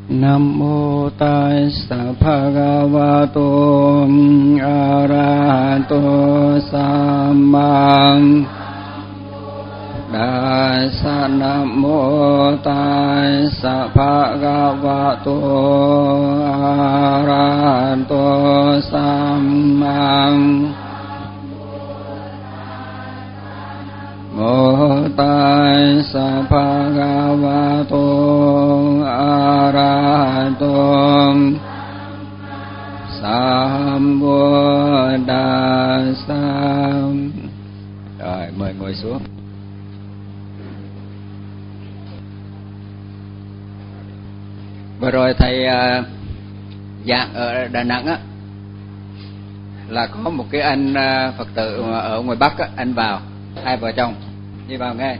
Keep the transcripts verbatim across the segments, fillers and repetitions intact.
Nam mô Tassa Bhagavato Arahato Samma Tassa. Nam mô Tassa Bhagavato Arahato Samma Mô Tassa Bhagavato Arahato Sambuddhassa. Rồi, mời ngồi xuống. Vừa rồi thầy uh, giảng ở Đà Nẵng á, là có một cái anh uh, Phật tử ở ngoài Bắc á, anh vào, hai vợ chồng đi vào nghe.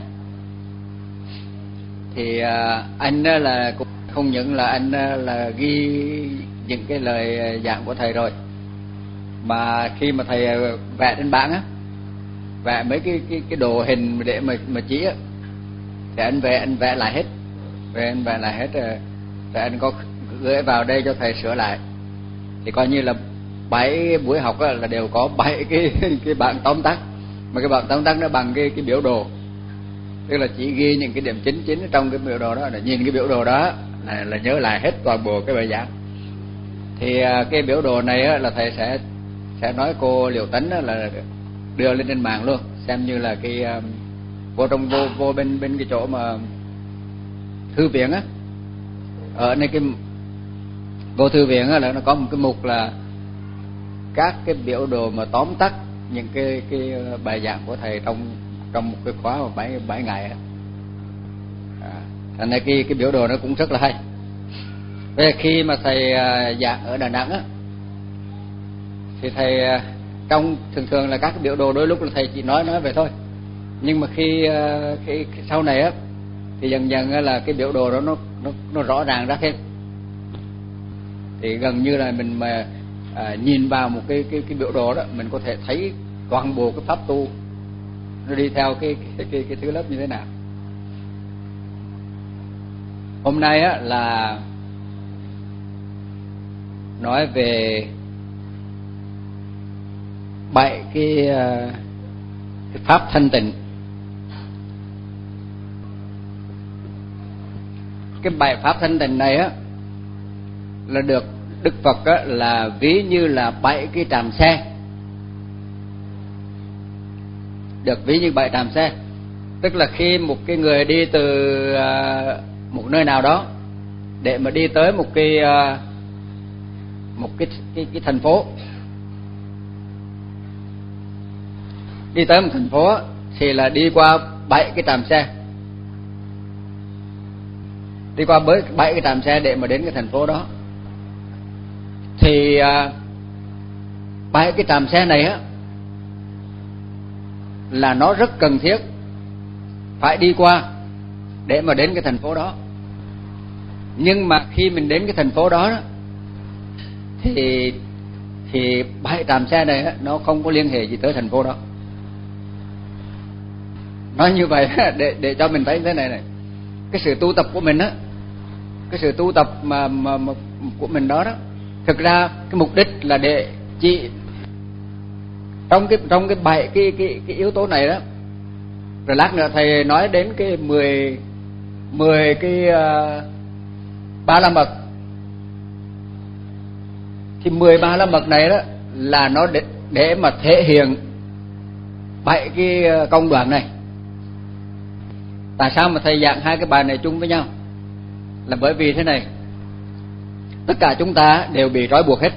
Thì uh, anh uh, là cũng không những là anh uh, là ghi những cái lời giảng của thầy rồi, mà khi mà thầy uh, vẽ trên bảng á, vẽ mấy cái cái cái đồ hình để mà mà chỉ á, thì anh vẽ anh vẽ lại hết, vẽ anh vẽ lại hết rồi. Rồi anh có gửi vào đây cho thầy sửa lại. Thì coi như là bảy buổi học là đều có bảy cái cái bảng tóm tắt, mà cái bảng tóm tắt nó bằng cái cái biểu đồ, tức là chỉ ghi những cái điểm chính chính trong cái biểu đồ đó, là nhìn cái biểu đồ đó là, là nhớ lại hết toàn bộ cái bài giảng. Thì cái biểu đồ này là thầy sẽ sẽ nói cô Liễu Tấn là đưa lên trên mạng luôn, xem như là cái vô trong vô vô bên bên cái chỗ mà thư viện á, ở nơi cái vô thư viện là nó có một cái mục là các cái biểu đồ mà tóm tắt những cái cái bài giảng của thầy trong trong một cái khóa mà bảy bảy ngày á. À, thành ra cái cái biểu đồ nó cũng rất là hay. Bây giờ khi mà thầy giảng ở Đà Nẵng á, thì thầy trong thường thường là các cái biểu đồ đôi lúc là thầy chỉ nói nói vậy thôi, nhưng mà khi khi sau này á thì dần dần là cái biểu đồ đó nó nó nó rõ ràng ra thêm. Thì gần như là mình mà à, nhìn vào một cái cái cái biểu đồ đó, mình có thể thấy toàn bộ cái pháp tu nó đi theo cái cái cái, cái thứ lớp như thế nào. Hôm nay á là nói về bảy cái, cái pháp thanh tịnh. Cái bài pháp thanh tịnh này á là được Đức Phật á là ví như là bảy cái tràm xe, được ví như bảy tràm xe. Tức là khi một cái người đi từ một nơi nào đó để mà đi tới một cái một cái cái, cái thành phố, đi tới một thành phố thì là đi qua bảy cái tràm xe, đi qua với bảy cái trạm xe để mà đến cái thành phố đó. Thì bảy cái trạm xe này á là nó rất cần thiết phải đi qua để mà đến cái thành phố đó. Nhưng mà khi mình đến cái thành phố đó, đó thì thì bảy trạm xe này á, nó không có liên hệ gì tới thành phố đó. Nói như vậy để để cho mình thấy thế này này, cái sự tu tập của mình á, cái sự tu tập mà, mà, mà của mình đó đó, thực ra cái mục đích là để chỉ trong cái trong cái bảy cái cái cái yếu tố này đó. Rồi lát nữa thầy nói đến cái mười mười cái uh, ba la mật. Thì mười ba la mật này đó là nó để, để mà thể hiện bảy cái công đoạn này. Tại sao mà thầy giảng hai cái bài này chung với nhau? Là bởi vì thế này, tất cả chúng ta đều bị trói buộc hết,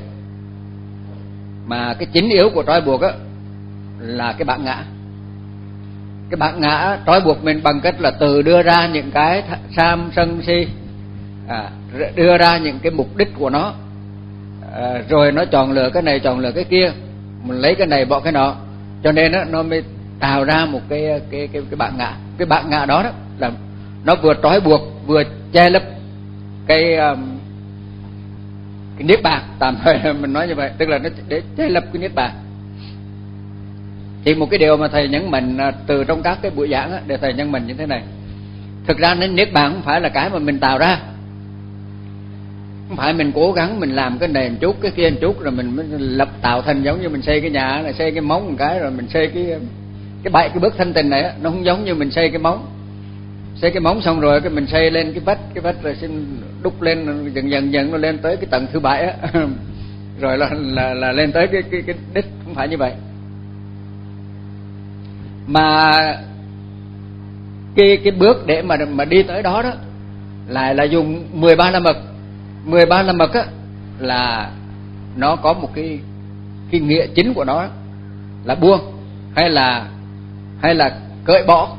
mà cái chính yếu của trói buộc á là cái bản ngã. Cái bản ngã trói buộc mình bằng cách là từ đưa ra những cái tham sân si, à, đưa ra những cái mục đích của nó, à, rồi nó chọn lựa cái này chọn lựa cái kia, mình lấy cái này bỏ cái nọ, cho nên đó, nó mới tạo ra một cái cái cái cái bản ngã. Cái bản ngã đó, đó là nó vừa trói buộc vừa che lấp cái um, cái niết bàn, tạm thời mình nói như vậy, tức là nó để che lấp cái niết bàn. Thì một cái điều mà thầy nhấn mạnh từ trong các cái buổi giảng á, để thầy nhấn mạnh như thế này, thực ra nên niết bàn không phải là cái mà mình tạo ra, Không phải mình cố gắng mình làm cái này một chút, cái kia một chút rồi mình mới lập tạo thành, giống như mình xây cái nhà là xây cái móng một cái rồi mình xây cái cái bảy cái bước thanh tịnh này á, nó không giống như mình xây cái móng. Xây cái móng xong rồi cái mình xây lên cái vách, cái vách rồi xin đúc lên dần dần dần nó lên tới cái tầng thứ bảy á. Rồi là, là là lên tới cái cái cái đích, không phải như vậy. Mà cái cái bước để mà mà đi tới đó đó lại là dùng mười ba la mật. mười ba la mật á là nó có một cái cái nghĩa chính của nó là buông hay là hay là cởi bỏ.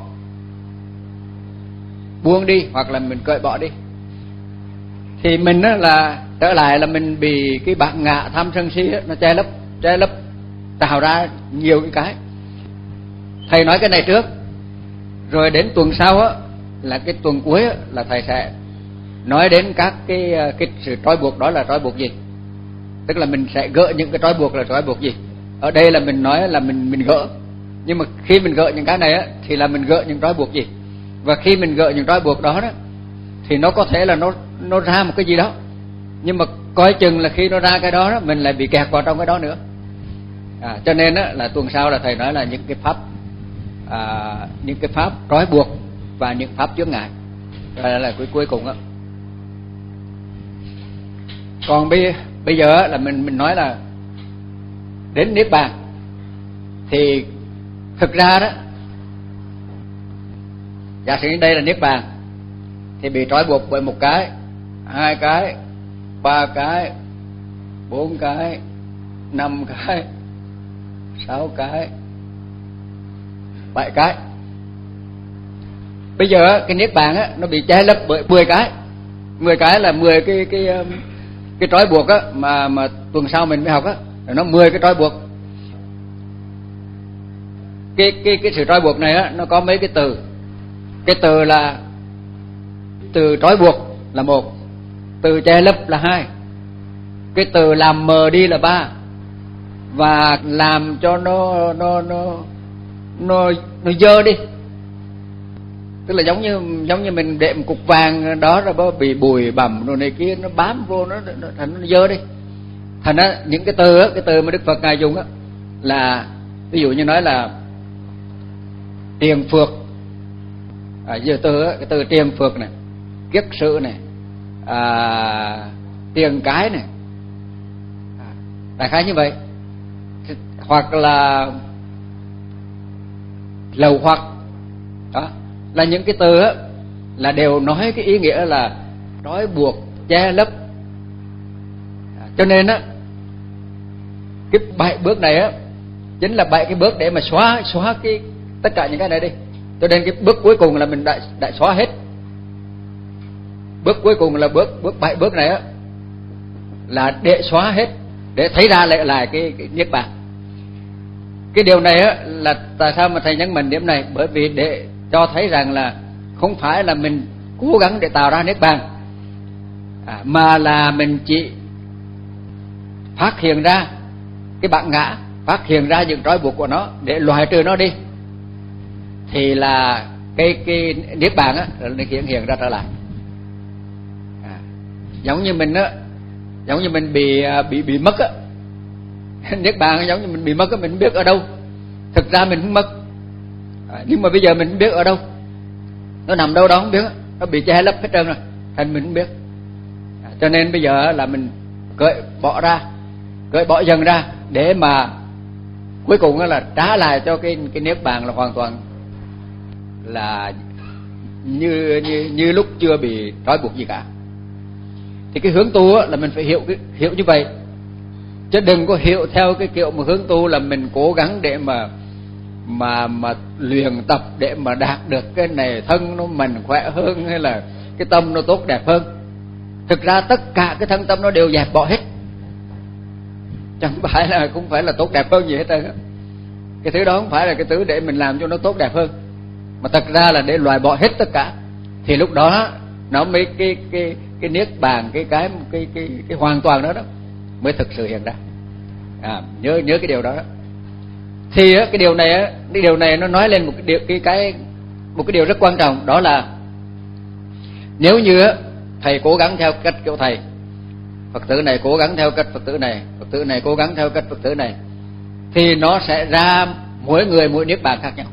Buông đi hoặc là mình cởi bỏ đi. Thì mình á là trở lại là mình bị cái bản ngã tham sân si á, nó che lấp che lấp tạo ra nhiều cái cái. Thầy nói cái này trước, rồi đến tuần sau á là cái tuần cuối á, là thầy sẽ nói đến các cái cái sự trói buộc đó là trói buộc gì. Tức là mình sẽ gỡ những cái trói buộc là trói buộc gì. Ở đây là mình nói là mình mình gỡ, nhưng mà khi mình gỡ những cái này á thì là mình gỡ những trói buộc gì. Và khi mình gỡ những trói buộc đó đó thì nó có thể là nó nó ra một cái gì đó, nhưng mà coi chừng là khi nó ra cái đó, đó mình lại bị kẹt vào trong cái đó nữa. À, cho nên á là tuần sau là thầy nói là những cái pháp à, những cái pháp trói buộc và những pháp chướng ngại. Đó là cuối cuối cùng á. Còn bây bây giờ là mình mình nói là đến niết bàn thì thực ra đó, giả sử đây là niết bàn thì bị trói buộc bởi một cái, hai cái, ba cái, bốn cái, năm cái, sáu cái, bảy cái. Bây giờ cái niết bàn á nó bị che lấp bởi mười cái. mười cái là mười cái cái cái trói buộc á mà mà tuần sau mình mới học á, nó mười cái trói buộc. Cái cái cái sự trói buộc này á nó có mấy cái từ. Cái từ là từ trói buộc là một, từ che lấp là hai, cái từ làm mờ đi là ba, và làm cho nó nó nó nó nó dơ đi. Tức là giống như giống như mình để một cục vàng đó rồi bị bụi bặm rồi này kia nó bám vô nó, nó thành nó dơ đi. Thành á những cái từ á, cái từ mà Đức Phật ngài dùng á là ví dụ như nói là tiền phược. À, giờ từ á, cái từ tiền phược này, kiết sự này, à, tiền cái này, à, đại khái như vậy. Hoặc là lầu hoặc, đó là những cái từ á là đều nói cái ý nghĩa là trói buộc, che lấp. À, cho nên á cái bảy bước này á chính là bảy cái bước để mà xóa xóa cái tất cả những cái này đi. Cho nên cái bước cuối cùng là mình đã đã xóa hết. Bước cuối cùng là bước bước bảy bước này á là để xóa hết, để thấy ra lại lại cái, cái niết bàn. Cái điều này á là tại sao mà thầy nhấn mạnh điểm này, bởi vì để cho thấy rằng là không phải là mình cố gắng để tạo ra niết bàn, à, mà là mình chỉ phát hiện ra cái bản ngã, phát hiện ra những trói buộc của nó để loại trừ nó đi, thì là cái cái niết bàn á nó hiện hiện ra trở lại. À, giống như mình á, giống như mình bị bị bị mất á, niết bàn giống như mình bị mất á, mình không biết ở đâu. Thực ra mình không mất, à, nhưng mà bây giờ mình không biết ở đâu, nó nằm đâu đó không biết, nó bị che lấp hết trơn rồi, thành mình không biết. À, cho nên bây giờ là mình cởi bỏ ra, cởi bỏ dần ra để mà cuối cùng là trả lại cho cái cái niết bàn là hoàn toàn là như như như lúc chưa bị trói buộc gì cả. Thì cái hướng tu là mình phải hiểu cái hiểu như vậy, chứ đừng có hiểu theo cái kiểu mà hướng tu là mình cố gắng để mà mà mà luyện tập để mà đạt được cái này thân nó mạnh khỏe hơn, hay là cái tâm nó tốt đẹp hơn. Thực ra tất cả cái thân tâm nó đều dẹp bỏ hết, chẳng phải là cũng phải là tốt đẹp hơn gì hết trơn á. Cái thứ đó không phải là cái thứ để mình làm cho nó tốt đẹp hơn, mà thật ra là để loại bỏ hết tất cả. Thì lúc đó nó mới cái cái cái niết bàn, cái cái cái cái cái hoàn toàn đó đó mới thực sự hiện ra. À, nhớ nhớ cái điều đó đó. Thì á, cái điều này á, cái điều này nó nói lên một cái điều cái cái một cái điều rất quan trọng, đó là nếu như á, thầy cố gắng theo cách kiểu thầy Phật tử này cố gắng theo cách Phật tử này, Phật tử này cố gắng theo cách Phật tử này, thì nó sẽ ra mỗi người mỗi niết bàn khác nhau.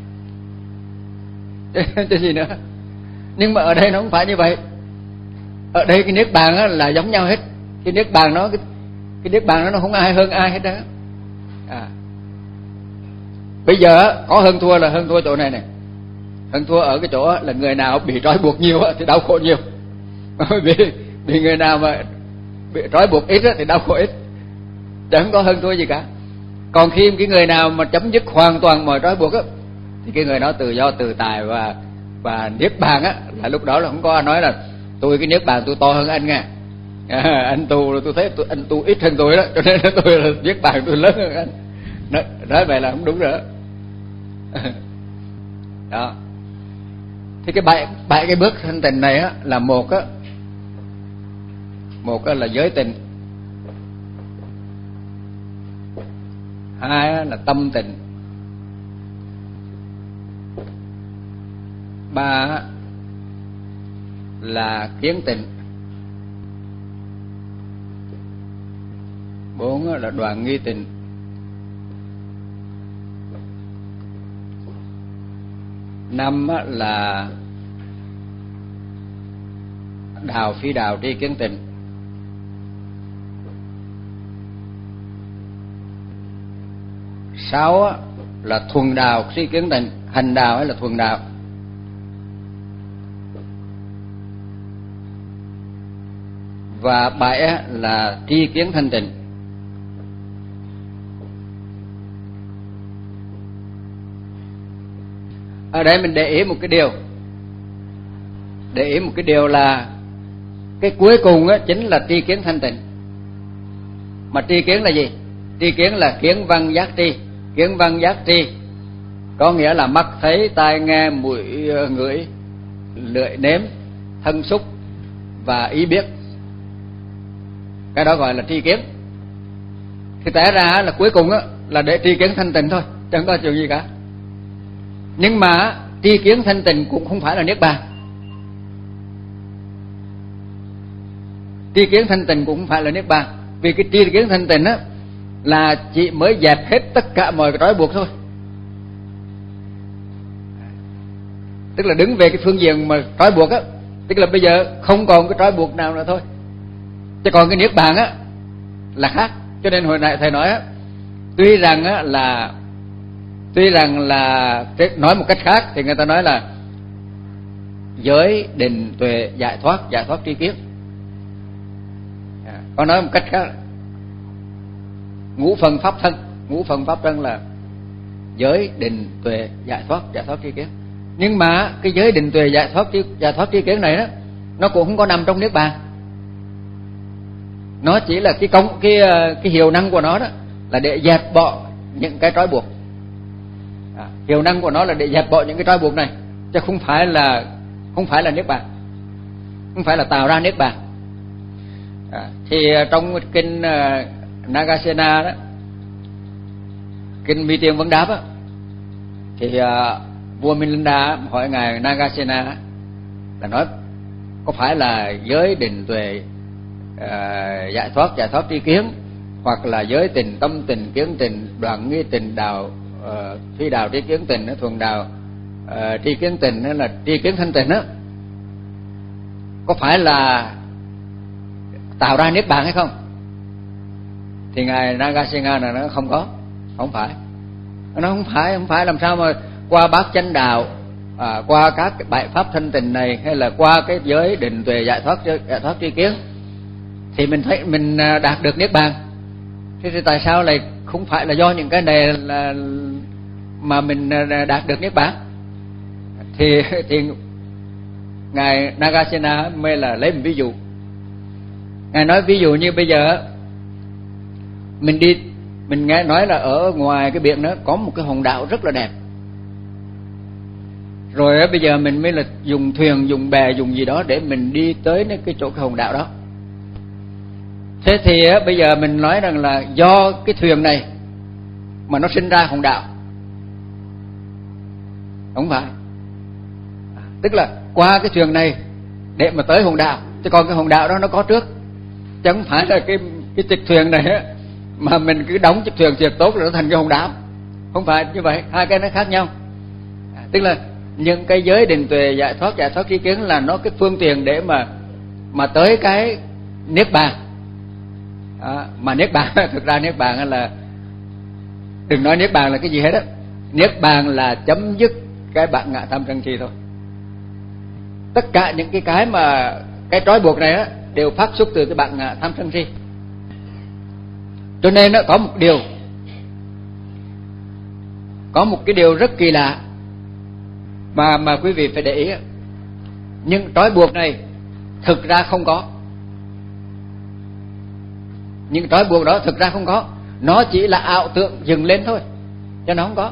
Chứ gì nữa. Nhưng mà ở đây nó không phải như vậy. Ở đây cái niết bàn là giống nhau hết. Cái niết bàn nó cái, cái niết bàn nó nó không ai hơn ai hết đó. À. Bây giờ có hơn thua là hơn thua chỗ này này. Hơn thua ở cái chỗ là người nào bị trói buộc nhiều thì đau khổ nhiều. Vì, vì người nào mà bị trói buộc ít thì đau khổ ít. Chẳng có hơn thua gì cả. Còn khi cái người nào mà chấm dứt hoàn toàn mọi trói buộc á, thì cái người đó tự do tự tại và và niết bàn á, là lúc đó là không có nói là tôi cái niết bàn tôi to hơn anh nha. À, anh tu tôi thấy tôi, anh tu ít hơn tôi đó, cho nên là tôi là niết bàn tôi lớn hơn anh. Nói, nói vậy là không đúng nữa. Đó. Thì cái bảy bảy cái bước thanh tịnh này á là một á, một á là giới tịnh, hai á là tâm tịnh, ba á là kiến tịnh, bốn á là đoạn nghi tịnh, năm á là đào phi đào tri kiến tịnh, sáu á là thuần đào tri kiến tịnh, hành đào hay là thuần đào, và bảy á là tri kiến thanh tịnh. Ở đây mình để ý một cái điều, để ý một cái điều là cái cuối cùng á chính là tri kiến thanh tịnh. Mà tri kiến là gì? Tri kiến là kiến văn giác tri. Kiến văn giác tri có nghĩa là mắt thấy, tai nghe, mũi ngửi, lưỡi nếm, thân xúc và ý biết. Cái đó gọi là tri kiến. Thì té ra là cuối cùng á là để tri kiến thanh tịnh thôi, chẳng có chuyện gì cả. Nhưng mà tri kiến thanh tịnh cũng không phải là niết bàn. Tri kiến thanh tịnh cũng không phải là niết bàn. Vì cái tri kiến thanh tịnh á là chỉ mới dẹp hết tất cả mọi cái trói buộc thôi. Tức là đứng về cái phương diện mà trói buộc á, tức là bây giờ không còn cái trói buộc nào nữa thôi. Chứ còn cái niết bàn á là khác. Cho nên hồi nãy thầy nói á, tuy rằng á là tuy rằng là nói một cách khác thì người ta nói là giới định tuệ giải thoát, giải thoát tri kiến. Có nói một cách khác, ngũ phần pháp thân, ngũ phần pháp thân là giới định tuệ giải thoát, giải thoát tri kiến. Nhưng mà cái giới định tuệ giải thoát giải thoát tri kiến này đó, nó cũng không có nằm trong niết bàn. Nó chỉ là cái công cái cái hiệu năng của nó đó là để dẹp bỏ những cái trói buộc. À, hiệu năng của nó là để dẹp bỏ những cái trói buộc này, chứ không phải là không phải là niết bàn, không phải là tạo ra niết bàn. À, thì trong kinh uh, Nagasena đó, kinh Mi Tiên Vấn Đáp á, thì uh, vua Milinda hỏi ngài Nagasena là nói có phải là giới định tuệ uh, giải thoát giải thoát tri kiến, hoặc là giới tình tâm tình kiến tình đoạn nghi tình đào uh, phi đào tri kiến tình, thuần đào uh, tri kiến tình hay là tri kiến thanh tịnh á, có phải là tạo ra niết bàn hay không? Thì ngài Nagasena là nó không có, không phải. Nó không phải, không phải làm sao mà qua bát chánh đạo, à, qua các cái bài pháp thanh tịnh này, hay là qua cái giới định tuệ giải thoát giải thoát tri kiến thì mình thấy mình đạt được niết bàn. Thế thì tại sao lại không phải là do những cái này là mà mình đạt được niết bàn? Thì thì ngài Nagasena mới là lấy một ví dụ. Ngài nói ví dụ như bây giờ mình đi, mình nghe nói là ở ngoài cái biển đó có một cái hòn đảo rất là đẹp. Rồi bây giờ mình mới là dùng thuyền, dùng bè, dùng gì đó để mình đi tới cái chỗ cái hòn đảo đó. Thế thì bây giờ mình nói rằng là do cái thuyền này mà nó sinh ra hòn đảo, không phải. Tức là qua cái thuyền này để mà tới hòn đảo, chứ còn cái hòn đảo đó nó có trước. chẳng phải là cái cái chiếc thuyền này á mà mình cứ đóng chiếc thuyền thiệt tốt là nó thành cái hòn đảo. Không phải như vậy, hai cái nó khác nhau. À, tức là những cái giới định tuệ, giải thoát, giải thoát tri kiến là nó cái phương tiện để mà mà tới cái niết bàn. À, mà niết bàn thực ra niết bàn là, đừng nói niết bàn là cái gì hết á, niết bàn là chấm dứt cái bản ngã tham sân si thôi. Tất cả những cái cái mà cái trói buộc này á đều phát xuất từ cái bản ngã tham sân si. Cho nên nó có một điều, có một cái điều rất kỳ lạ mà mà quý vị phải để ý. Nhưng trói buộc này thực ra không có. Nhưng trói buộc đó thực ra không có, nó chỉ là ảo tưởng dừng lên thôi, cho nó không có.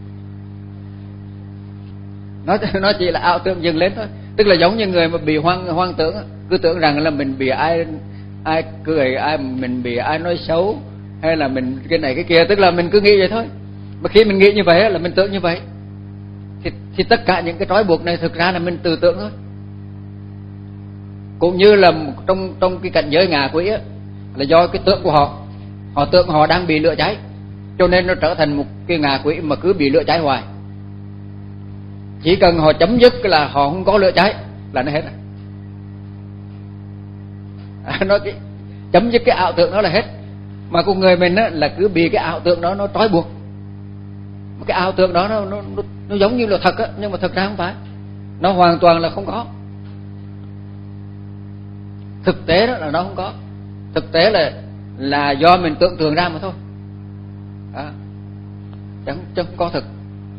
Nó nó chỉ là ảo tưởng dừng lên thôi. Tức là giống như người mà bị hoang hoang tưởng, cứ tưởng rằng là mình bị ai ai cười, ai mình bị ai nói xấu, hay là mình cái này cái kia, tức là mình cứ nghĩ vậy thôi. Mà khi mình nghĩ như vậy là mình tưởng như vậy, thì, thì tất cả những cái trói buộc này thực ra là mình tự tưởng thôi. Cũng như là trong trong cái cảnh giới ngạ quỷ á, là do cái tưởng của họ, họ tưởng họ đang bị lửa cháy, cho nên nó trở thành một cái ngạ quỷ mà cứ bị lửa cháy hoài. Chỉ cần họ chấm dứt là họ không có lửa cháy là nó hết rồi. À, nó cái, chấm dứt cái ảo tưởng đó là hết. Mà con người mình á, là cứ bị cái ảo tưởng đó nó trói buộc. Cái ảo tưởng đó nó, nó, nó, nó giống như là thật á, nhưng mà thật ra không phải. Nó hoàn toàn là không có. Thực tế đó là nó không có. Thực tế là là do mình tưởng tượng ra mà thôi. À, chẳng, chẳng có thực.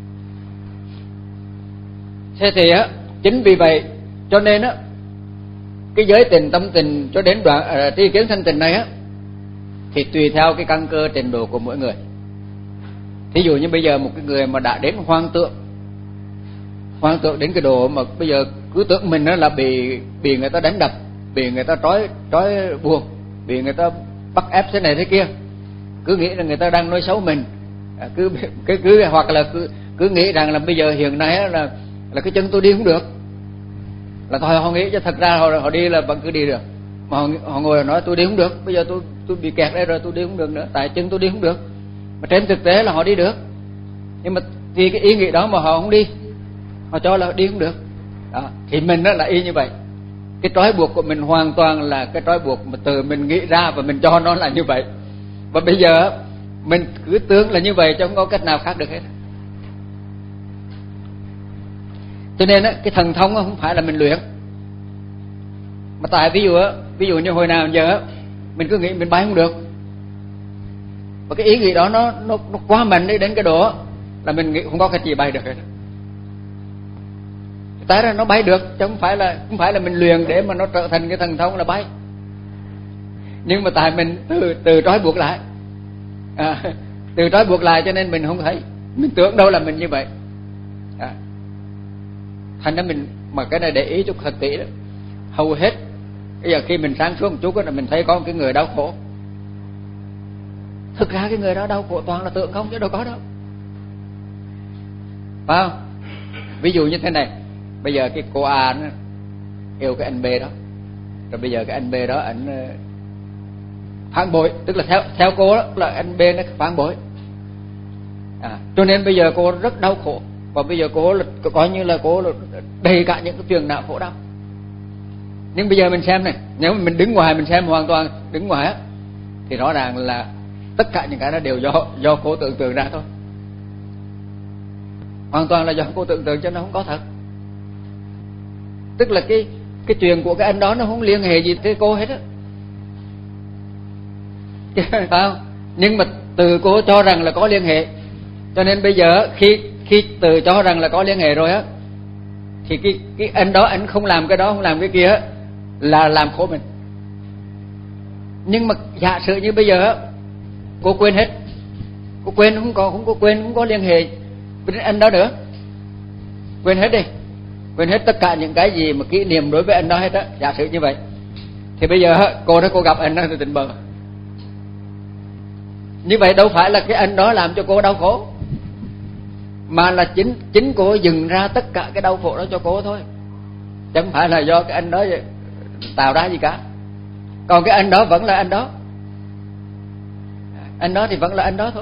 Thế thì á, chính vì vậy cho nên á, cái giới tình tâm tình cho đến đoạn à, tri kiến thanh tịnh này á, thì tùy theo cái căn cơ trình độ của mỗi người. Thí dụ như bây giờ một cái người mà đã đến hoang tưởng, hoang tưởng đến cái độ mà bây giờ cứ tưởng mình đó là bị bị người ta đánh đập, bị người ta trói trói buộc, bị người ta bắt ép thế này thế kia, cứ nghĩ là người ta đang nói xấu mình, à, cứ cứ cứ hoặc là cứ cứ nghĩ rằng là bây giờ hiện nay là là cái chân tôi đi không được, là thôi họ nghĩ cho thật ra họ họ đi là vẫn cứ đi được, mà họ, họ ngồi nói tôi đi không được, bây giờ tôi tôi bị kẹt đây rồi, tôi đi không được nữa, tại chân tôi đi không được. Mà trên thực tế là họ đi được, nhưng mà vì cái ý nghĩ đó mà họ không đi, họ cho là đi không được. Đó, thì mình đó là y như vậy. Cái trói buộc của mình hoàn toàn là cái trói buộc mà từ mình nghĩ ra và mình cho nó là như vậy. Và bây giờ mình cứ tưởng là như vậy chứ không có cách nào khác được hết. Cho nên á, cái thần thông không phải là mình luyện. Mà tại ví dụ á, ví dụ như hồi nào giờ mình cứ nghĩ mình bay không được, và cái ý nghĩ đó nó nó nó quá mạnh đi đến cái độ là mình nghĩ không có cái gì bay được hết. Tại ra nó bay được chứ không phải là không phải là mình luyện để mà nó trở thành cái thần thông là bay. Nhưng mà tại mình từ từ trói buộc lại, à, từ trói buộc lại cho nên mình không thấy, mình tưởng đâu là mình như vậy. À, thành ra mình mà cái này để ý chút thật kỹ đó, hầu hết bây giờ khi mình sáng suốt một chút đó, là mình thấy có một cái người đau khổ. Thực ra cái người đó đau khổ toàn là tưởng không chứ đâu có đâu, phải không? Ví dụ như thế này, bây giờ cái cô A nó yêu cái anh B đó, rồi bây giờ cái anh B đó anh phản bội, tức là theo theo cô đó là anh B nó phản bội, à, cho nên bây giờ cô rất đau khổ, và bây giờ cô là coi như là cô là đầy cả những cái phiền não khổ đau. Nhưng bây giờ mình xem này, nếu mà mình đứng ngoài mình xem hoàn toàn đứng ngoài á, thì rõ ràng là tất cả những cái đó đều do do cô tưởng tượng ra thôi, hoàn toàn là do cô tưởng tượng chứ nó không có thật. Tức là cái cái chuyện của cái anh đó nó không liên hệ gì tới cô hết á, phải không? Nhưng mà từ cô cho rằng là có liên hệ, cho nên bây giờ khi khi từ cho rằng là có liên hệ rồi á, thì cái cái anh đó anh không làm cái đó, không làm cái kia á, là làm khổ mình. Nhưng mà giả sử như bây giờ á, cô quên hết, cô quên không có không có quên không có liên hệ với anh đó nữa, quên hết đi, quên hết tất cả những cái gì mà kỷ niệm đối với anh đó hết á, giả sử như vậy, thì bây giờ cô đó cô gặp anh đó thì tình bờ. Như vậy đâu phải là cái anh đó làm cho cô đau khổ, mà là chính chính cô dừng ra tất cả cái đau khổ đó cho cô thôi, chứ không phải là do cái anh đó tạo ra gì cả. Còn cái anh đó vẫn là anh đó, anh đó thì vẫn là anh đó thôi.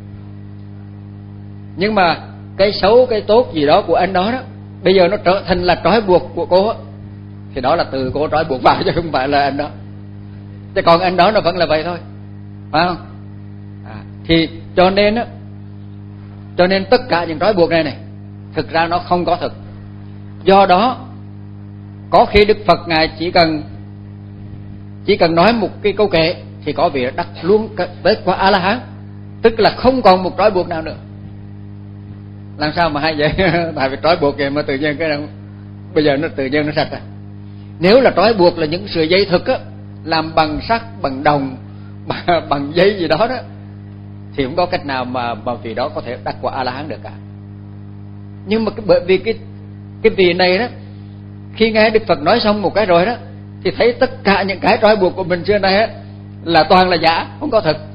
Nhưng mà cái xấu cái tốt gì đó của anh đó đó bây giờ nó trở thành là trói buộc của cô á, thì đó là từ cô trói buộc vào chứ không phải là anh đó. Chứ còn anh đó nó vẫn là vậy thôi, phải không? À, thì cho nên á, cho nên tất cả những trói buộc này này thực ra nó không có thực. Do đó có khi Đức Phật ngài chỉ cần chỉ cần nói một cái câu kệ thì có vị đắc luôn tới quả A La Hán, tức là không còn một trói buộc nào nữa. Làm sao mà hay vậy? Tại vì trói buộc vậy mà tự nhiên cái nào bây giờ nó tự nhiên nó sạch à. Nếu là trói buộc là những sợi dây thực á, làm bằng sắt, bằng đồng, bằng giấy gì đó đó, thì không có cách nào mà mà vị đó có thể đắc quả A La Hán được cả. Nhưng mà cái, bởi vì cái cái vị này đó, khi nghe Đức Phật nói xong một cái rồi đó, thì thấy tất cả những cái trói buộc của mình xưa nay á là toàn là giả, không có thật.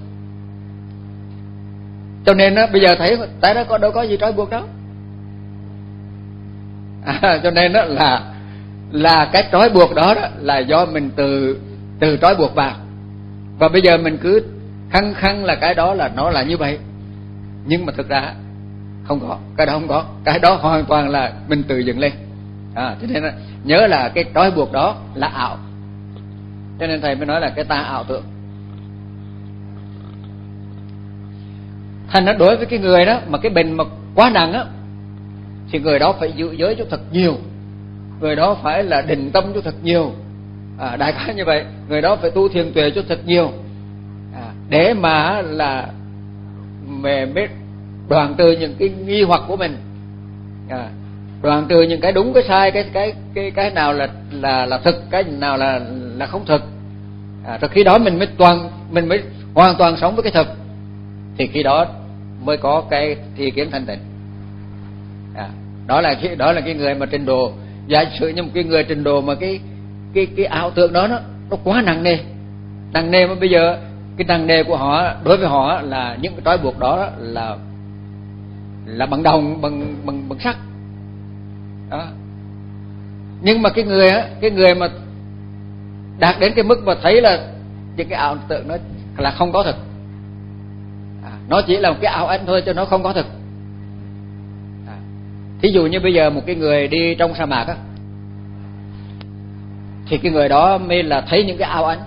Cho nên á, bây giờ thấy tại đó có đâu có gì trói buộc đâu. À, cho nên đó là là cái trói buộc đó, đó là do mình từ từ trói buộc vào, và bây giờ mình cứ khăng khăng là cái đó là nó là như vậy, nhưng mà thực ra không có, cái đó không có, cái đó hoàn toàn là mình tự dựng lên. À, cho nên nhớ là cái trói buộc đó là ảo, cho nên thầy mới nói là cái ta ảo tưởng. Thành nó đối với cái người đó mà cái bệnh mà quá nặng á, thì người đó phải giữ giới cho thật nhiều, người đó phải là định tâm cho thật nhiều. À, đại khái như vậy, người đó phải tu thiền tuệ cho thật nhiều, à, để mà là mình biết đoạn trừ những cái nghi hoặc của mình, à, đoạn trừ những cái đúng cái sai, cái cái cái cái nào là là là thực, cái nào là là không thực. À, rồi khi đó mình mới toàn mình mới hoàn toàn sống với cái thực, thì khi đó mới có cái tri kiến thanh tịnh. À, đó là cái đó là cái người mà trình độ, giả sử như một cái người trình độ mà cái cái cái ảo tưởng đó nó nó quá nặng nề, nặng nề mà bây giờ cái nặng nề của họ đối với họ là những cái trói buộc đó là là bằng đồng, bằng bằng bằng sắt. Đó. Nhưng mà cái người á, cái người mà đạt đến cái mức mà thấy là những cái ảo tưởng nó là không có thực, à, nó chỉ là một cái ảo ảnh thôi chứ nó không có thực. À, thí dụ như bây giờ một cái người đi trong sa mạc á, thì cái người đó mới là thấy những cái ảo ảnh.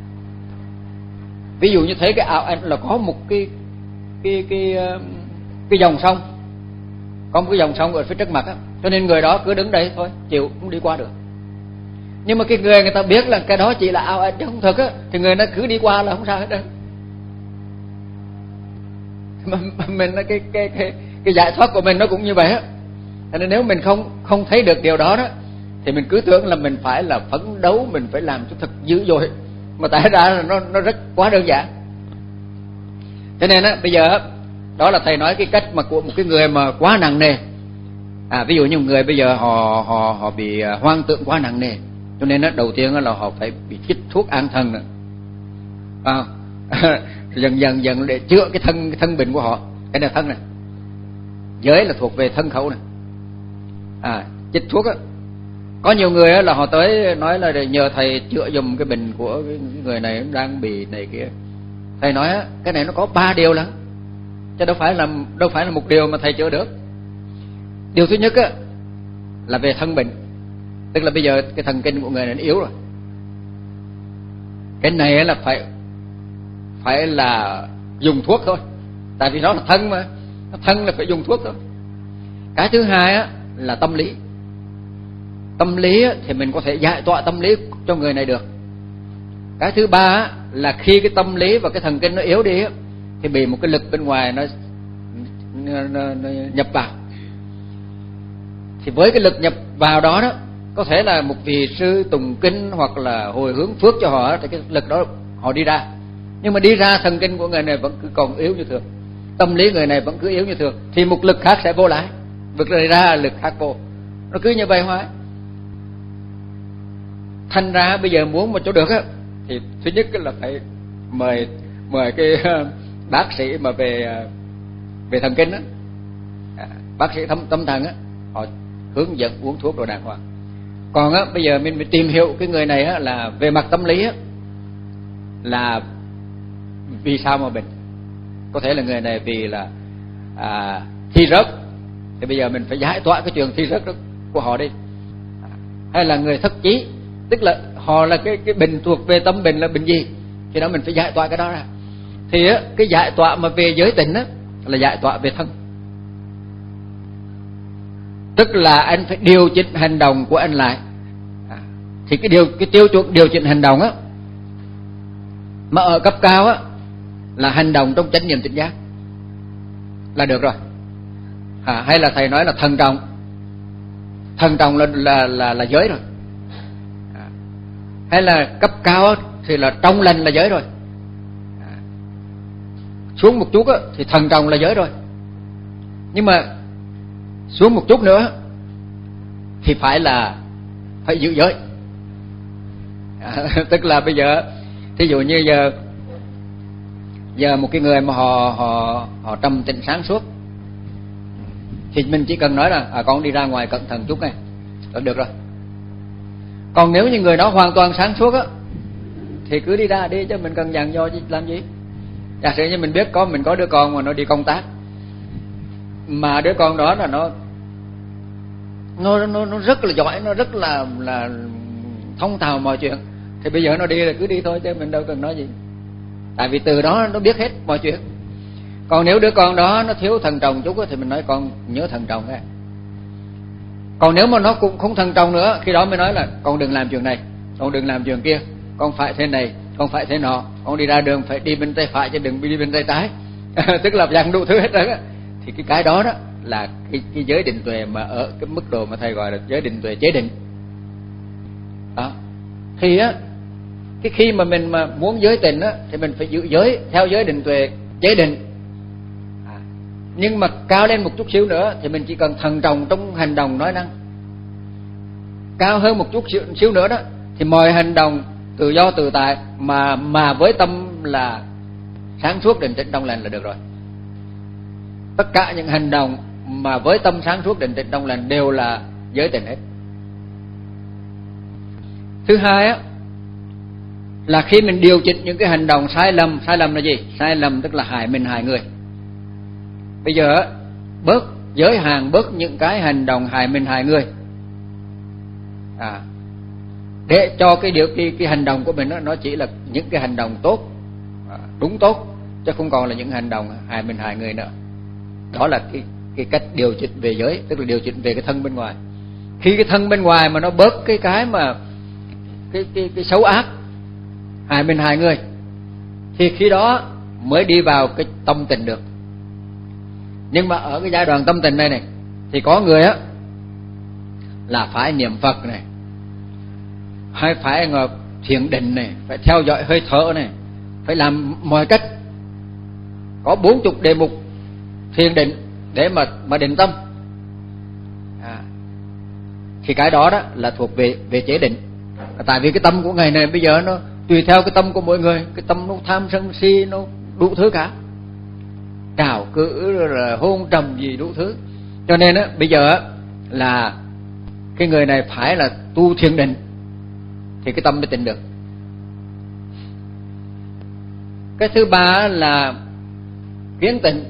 Ví dụ như thấy cái ảo ảnh là có một cái cái cái cái dòng sông, có một cái dòng sông ở phía trước mặt á, cho nên người đó cứ đứng đấy thôi, chịu không đi qua được. Nhưng mà cái người người ta biết là cái đó chỉ là ảo ảnh chứ không thật á, thì người nó cứ đi qua là không sao hết đâu. Mình cái cái cái cái giải thoát của mình nó cũng như vậy á. Cho nên nếu mình không không thấy được điều đó đó, thì mình cứ tưởng là mình phải là phấn đấu, mình phải làm cho thật dữ dội, mà tại ra là nó nó rất quá đơn giản. Cho nên á, bây giờ đó là thầy nói cái cách mà của một cái người mà quá nặng nề. À, ví dụ như một người bây giờ họ họ họ bị hoang tưởng quá nặng nề, cho nên á, đầu tiên là họ phải bị chích thuốc an thần nữa. À, dần dần dần để chữa cái thân cái thân bệnh của họ. Cái này thân này, giới là thuộc về thân khẩu này. À, chích thuốc á, có nhiều người á là họ tới nói là nhờ thầy chữa giùm cái bệnh của cái người này đang bị này kia. Thầy nói á, cái này nó có ba điều lắm, chứ đâu phải là đâu phải là một điều mà thầy chữa được. Điều thứ nhất á là về thân bệnh, tức là bây giờ cái thần kinh của người này nó yếu rồi. Cái này là phải phải là dùng thuốc thôi, tại vì nó là thân mà, nó thân là phải dùng thuốc thôi. Cái thứ hai á là tâm lý. Tâm lý á, thì mình có thể giải tỏa tâm lý cho người này được. Cái thứ ba á, là khi cái tâm lý và cái thần kinh nó yếu đi á, thì bị một cái lực bên ngoài nó, nó, nó, nó nhập vào. Thì với cái lực nhập vào đó đó, có thể là một vị sư tùng kinh hoặc là hồi hướng phước cho họ, thì cái lực đó họ đi ra. Nhưng mà đi ra thần kinh của người này vẫn cứ còn yếu như thường, tâm lý người này vẫn cứ yếu như thường, thì một lực khác sẽ vô lại, vực này ra lực khác vô, nó cứ như vậy hoài. Thành ra bây giờ muốn một chỗ được á, thì thứ nhất là phải mời mời cái bác sĩ mà về về thần kinh á, à, bác sĩ tâm tâm thần á, họ hướng dẫn uống thuốc rồi đàng hoàng. Còn á bây giờ mình phải tìm hiểu cái người này á là về mặt tâm lý á, là vì sao mà bệnh. Có thể là người này vì là à, thi rớt, thì bây giờ mình phải giải tỏa cái chuyện thi rớt đó của họ đi. Hay là người thất chí, tức là họ là cái cái bệnh thuộc về tâm, bệnh là bệnh gì, thì đó mình phải giải tỏa cái đó ra. Thì á, cái giải tỏa mà về giới tịnh á là giải tỏa về thân. Tức là anh phải điều chỉnh hành động của anh lại. À, thì cái điều cái tiêu chuẩn điều chỉnh hành động á, mà ở cấp cao á là hành động trong chánh niệm tỉnh giác là được rồi. À, hay là thầy nói là thần trọng, thần trọng là là là, là giới rồi. À, hay là cấp cao á, thì là trong lành là giới rồi. À, xuống một chút á, thì thần trọng là giới rồi. Nhưng mà xuống một chút nữa thì phải là phải giữ giới. À, tức là bây giờ thí dụ như giờ giờ một cái người mà họ họ họ trầm tĩnh sáng suốt thì mình chỉ cần nói là à, con đi ra ngoài cẩn thận chút này là được rồi. Còn nếu như người đó hoàn toàn sáng suốt á thì cứ đi ra đi, chứ mình cần dặn dò chứ làm gì. Giả sử như mình biết có mình có đứa con mà nó đi công tác, mà đứa con đó là nó nó nó nó rất là giỏi, nó rất là là thông thạo mọi chuyện, thì bây giờ nó đi là cứ đi thôi, chứ mình đâu cần nói gì. Tại vì từ đó nó biết hết mọi chuyện. Còn nếu đứa con đó nó thiếu thần trọng chút thì mình nói con nhớ thần trọng cái. Còn nếu mà nó cũng không thần trọng nữa, khi đó mới nói là con đừng làm chuyện này, con đừng làm chuyện kia, con phải thế này, con phải thế nọ, con đi ra đường phải đi bên tay phải chứ đừng đi bên tay trái. Tức là dặn đủ thứ hết rồi á. Thì cái cái đó đó là cái, cái giới định tuệ mà ở cái mức độ mà thầy gọi là giới định tuệ chế định. Đó. Thì á, cái khi mà mình mà muốn giới tịnh á thì mình phải giữ giới theo giới định tuệ chế định. À, nhưng mà cao lên một chút xíu nữa thì mình chỉ cần thận trọng trong hành động nói năng. Cao hơn một chút xíu, xíu nữa đó thì mọi hành động tự do tự tại mà mà với tâm là sáng suốt định tĩnh trong lành là được rồi. Tất cả những hành động mà với tâm sáng suốt định tĩnh trong lành đều là giới tịnh hết. Thứ hai á là khi mình điều chỉnh những cái hành động sai lầm. Sai lầm là gì? Sai lầm tức là hại mình hại người. Bây giờ bớt giới hạn, bớt những cái hành động hại mình hại người, à, để cho cái điều cái, cái hành động của mình đó, nó chỉ là những cái hành động tốt, à, đúng tốt, chứ không còn là những hành động hại mình hại người nữa. Đó là cái cái cách điều chỉnh về giới, tức là điều chỉnh về cái thân bên ngoài. Khi cái thân bên ngoài mà nó bớt cái cái mà cái cái cái xấu ác, hại mình hại người, thì khi đó mới đi vào cái tâm tình được. Nhưng mà ở cái giai đoạn tâm tình này này thì có người á là phải niệm Phật này, hay phải ngồi thiền định này, phải theo dõi hơi thở này, phải làm mọi cách, có bốn chục đề mục thiền định để mà mà định tâm. À, thì cái đó đó là thuộc về về chế định. Tại vì cái tâm của ngày này bây giờ nó tùy theo cái tâm của mỗi người, cái tâm nó tham sân si, nó đủ thứ cả, trào cử rồi hôn trầm gì đủ thứ. Cho nên á bây giờ á là cái người này phải là tu thiền định thì cái tâm mới tịnh được. Cái thứ ba là kiến tịnh,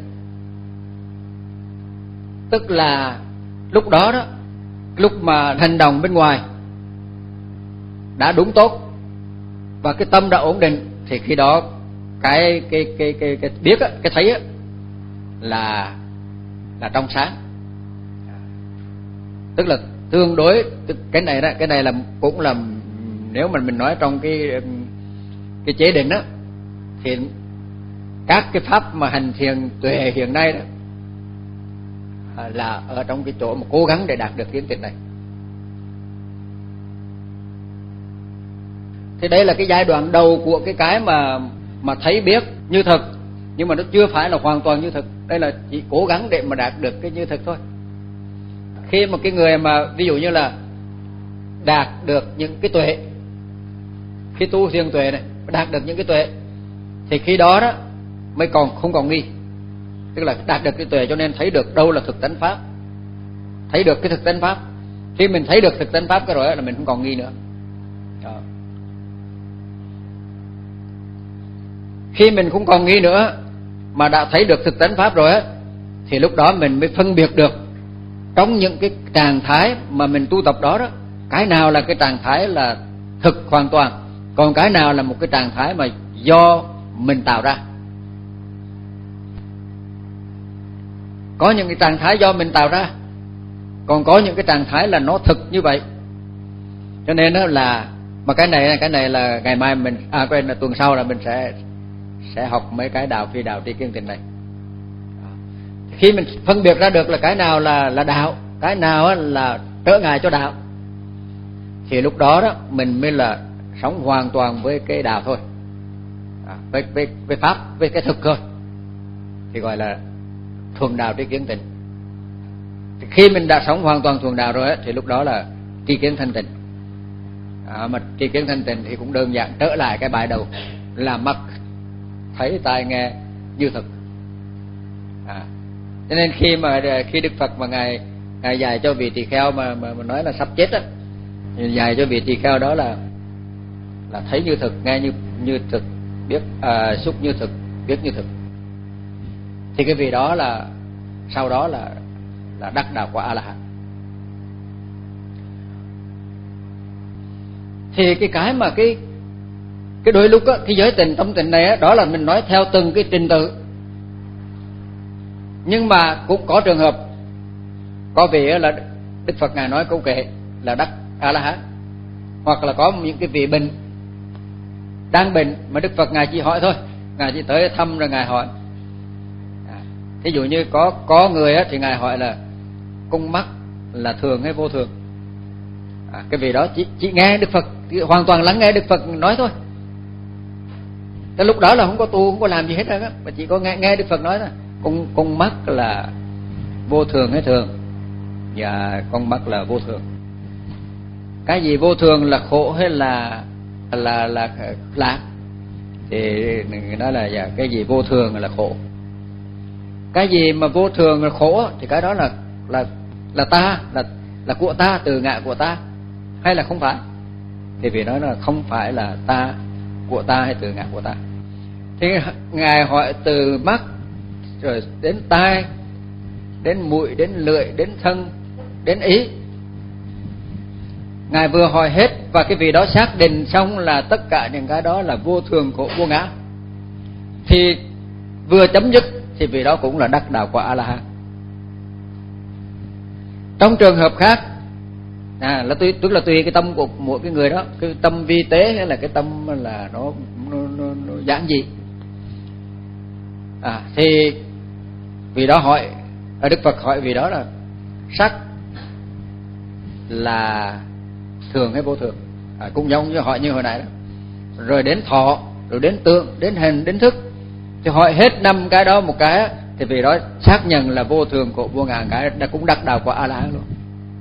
tức là lúc đó đó, lúc mà hành động bên ngoài đã đúng tốt và cái tâm đã ổn định thì khi đó cái cái cái cái cái biết á, cái thấy á là là trong sáng. Tức là tương đối cái này đó, cái này là cũng là nếu mà mình nói trong cái cái chế định á thì các cái pháp mà hành thiền tuệ hiện nay đó là ở trong cái chỗ mà cố gắng để đạt được kiến tịnh này. Thì đây là cái giai đoạn đầu của cái cái mà mà thấy biết như thực, nhưng mà nó chưa phải là hoàn toàn như thực. Đây là chỉ cố gắng để mà đạt được cái như thực thôi. Khi mà cái người mà ví dụ như là đạt được những cái tuệ, khi tu thiền tuệ này đạt được những cái tuệ thì khi đó đó mới còn không còn nghi. Tức là đạt được cái tuệ cho nên thấy được đâu là thực tánh pháp, thấy được cái thực tánh pháp. Khi mình thấy được thực tánh pháp cái rồi là mình không còn nghi nữa. Đó. Khi mình không còn nghi nữa mà đã thấy được thực tánh pháp rồi á, thì lúc đó mình mới phân biệt được trong những cái trạng thái mà mình tu tập đó đó, cái nào là cái trạng thái là thực hoàn toàn, còn cái nào là một cái trạng thái mà do mình tạo ra. Có những cái trạng thái do mình tạo ra, còn có những cái trạng thái là nó thực như vậy. Cho nên đó là, mà cái này cái này là ngày mai mình à quên là tuần sau là mình sẽ sẽ học mấy cái đạo phi đạo tri kiến tịnh này. Khi mình phân biệt ra được là cái nào là là đạo, cái nào là trở ngại cho đạo, thì lúc đó đó mình mới là sống hoàn toàn với cái đạo thôi, à, với, với, với pháp, với cái thực thôi, thì gọi là thuần đạo tri kiến tịnh. Khi mình đã sống hoàn toàn thuần đạo rồi ấy, thì lúc đó là tri kiến thanh tịnh. À, mà tri kiến thanh tịnh thì cũng đơn giản trở lại cái bài đầu là mắt thấy tai nghe như thực. À, cho nên khi mà khi Đức Phật mà ngài ngài dạy cho vị tỳ kheo mà mà, mà nói là sắp chết á, dạy cho vị tỳ kheo đó là là thấy như thực, nghe như như thực, biết à, xúc như thực, biết như thực, thì cái vị đó là sau đó là là đắc đạo quả A La Hán. Thì cái cái mà cái cái đôi lúc á, cái giới tình tâm tình này á, đó là mình nói theo từng cái trình tự. Nhưng mà cũng có trường hợp có vị là Đức Phật ngài nói câu kệ là đắc A La Hán, hoặc là có những cái vị bệnh đang bệnh mà Đức Phật ngài chỉ hỏi thôi, ngài chỉ tới thăm rồi ngài hỏi. À, thí dụ như có có người á, thì ngài hỏi là con mắt là thường hay vô thường. À, cái vị đó chỉ chỉ nghe Đức Phật, hoàn toàn lắng nghe Đức Phật nói thôi. Cái lúc đó là không có tu, không có làm gì hết á, mà chỉ có nghe nghe Đức Phật nói thôi. Con con mắt là vô thường hay thường? Dạ con mắt là vô thường. Cái gì vô thường là khổ hay là là là lạc? Thì người nói là dạ, cái gì vô thường là khổ. Cái gì mà vô thường là khổ thì cái đó là là là ta, là là của ta, từ ngã của ta, hay là không phải? Thì vì nói là không phải là ta, của ta hay từ ngã của ta. Thì ngài hỏi từ mắt rồi đến tai, đến mũi, đến lưỡi, đến thân, đến ý. Ngài vừa hỏi hết và cái vị đó xác định xong là tất cả những cái đó là vô thường, khổ, vô ngã, thì vừa chấm dứt thì vị đó cũng là đắc đạo quả A La Hán. Trong trường hợp khác à, là tùy, tức là tùy cái tâm của mỗi cái người đó, cái tâm vi tế hay là cái tâm là nó nó, nó, nó giản dị. À, thì vì đó hỏi, Đức Phật hỏi vì đó là sắc là thường hay vô thường, à, cũng giống như hỏi như hồi nãy đó. Rồi đến thọ, rồi đến tượng, đến hình, đến thức, thì hỏi hết năm cái đó một cái thì vì đó xác nhận là vô thường, khổ, vô ngã, cái đã cũng đắc đạo quả A La Hán luôn.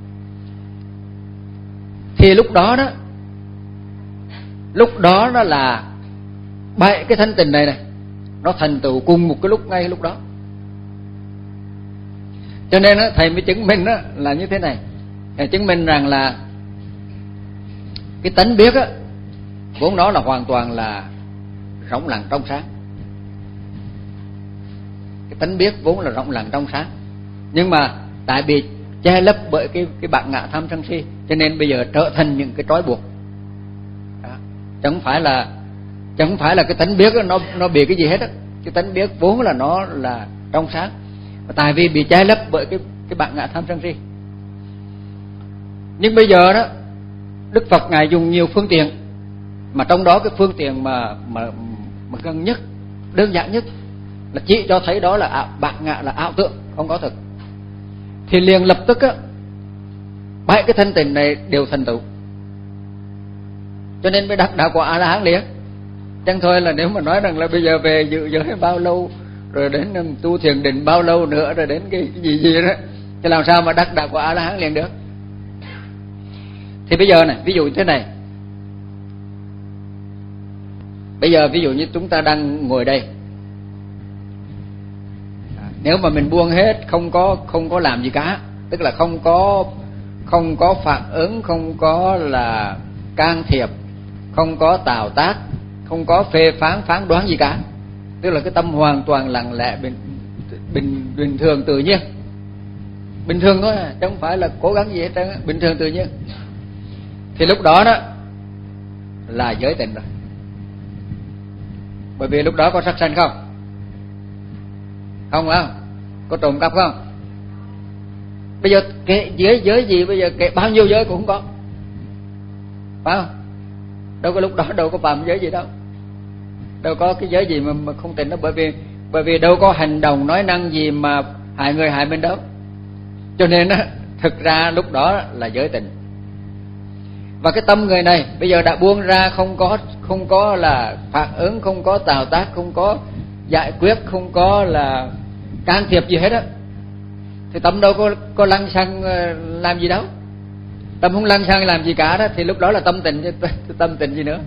Thì lúc đó đó, lúc đó nó là bảy cái thanh tịnh này này nó thành tựu cùng một cái lúc, ngay lúc đó. Cho nên á, thầy mới chứng minh á, là như thế này, thầy chứng minh rằng là cái tánh biết á, vốn nó là hoàn toàn là rộng lặng trong sáng. Cái tánh biết vốn là rộng lặng trong sáng, nhưng mà tại bị che lấp bởi cái cái bản ngã tham sân si, cho nên bây giờ trở thành những cái trói buộc. Đó. Chẳng phải là chẳng phải là cái tánh biết đó, nó nó bị cái gì hết á. Cái tánh biết vốn là nó là trong sáng, mà tại vì bị che lấp bởi cái cái bản ngã tham sân si. Nhưng bây giờ đó, Đức Phật ngài dùng nhiều phương tiện, mà trong đó cái phương tiện mà mà mà gần nhất, đơn giản nhất là chỉ cho thấy đó là ảo, bản ngã là ảo tượng, không có thực. Thì liền lập tức á, bảy cái thanh tịnh này đều thành tựu. Cho nên mới đắc đạo quả A La Hán liền. Chẳng thôi là nếu mà nói rằng là bây giờ về dự giới bao lâu, rồi đến tu thiền định bao lâu nữa, rồi đến cái, cái gì gì đó, thì làm sao mà đắc đạo quả A La Hán liền được? Thì bây giờ này, ví dụ như thế này. Bây giờ ví dụ như chúng ta đang ngồi đây, nếu mà mình buông hết, không có không có làm gì cả, tức là không có không có phản ứng, không có là can thiệp, không có tạo tác, không có phê phán phán đoán gì cả, tức là cái tâm hoàn toàn lặng lẽ, bình bình bình thường tự nhiên, bình thường thôi, chứ không phải là cố gắng gì hết trơn, bình thường tự nhiên. Thì lúc đó đó là giới tịnh rồi. Bởi vì lúc đó có sát sanh không? Không không? Có trộm cắp không? Bây giờ kệ giới giới gì, bây giờ kệ bao nhiêu giới cũng không có, phải không? Đâu có lúc đó đâu có phạm giới gì đâu, đâu có cái giới gì mà, mà không tịnh đó. Bởi vì bởi vì đâu có hành động nói năng gì mà hại người hại mình đâu. Cho nên á, thực ra lúc đó là giới tịnh. Và cái tâm người này bây giờ đã buông ra, không có không có là phản ứng, không có tạo tác, không có giải quyết, không có là can thiệp gì hết á, thì tâm đâu có có lăng xăng làm gì đâu. Tâm không lăng xăng làm gì cả đó, thì lúc đó là tâm tịnh chứ tâm tịnh gì nữa.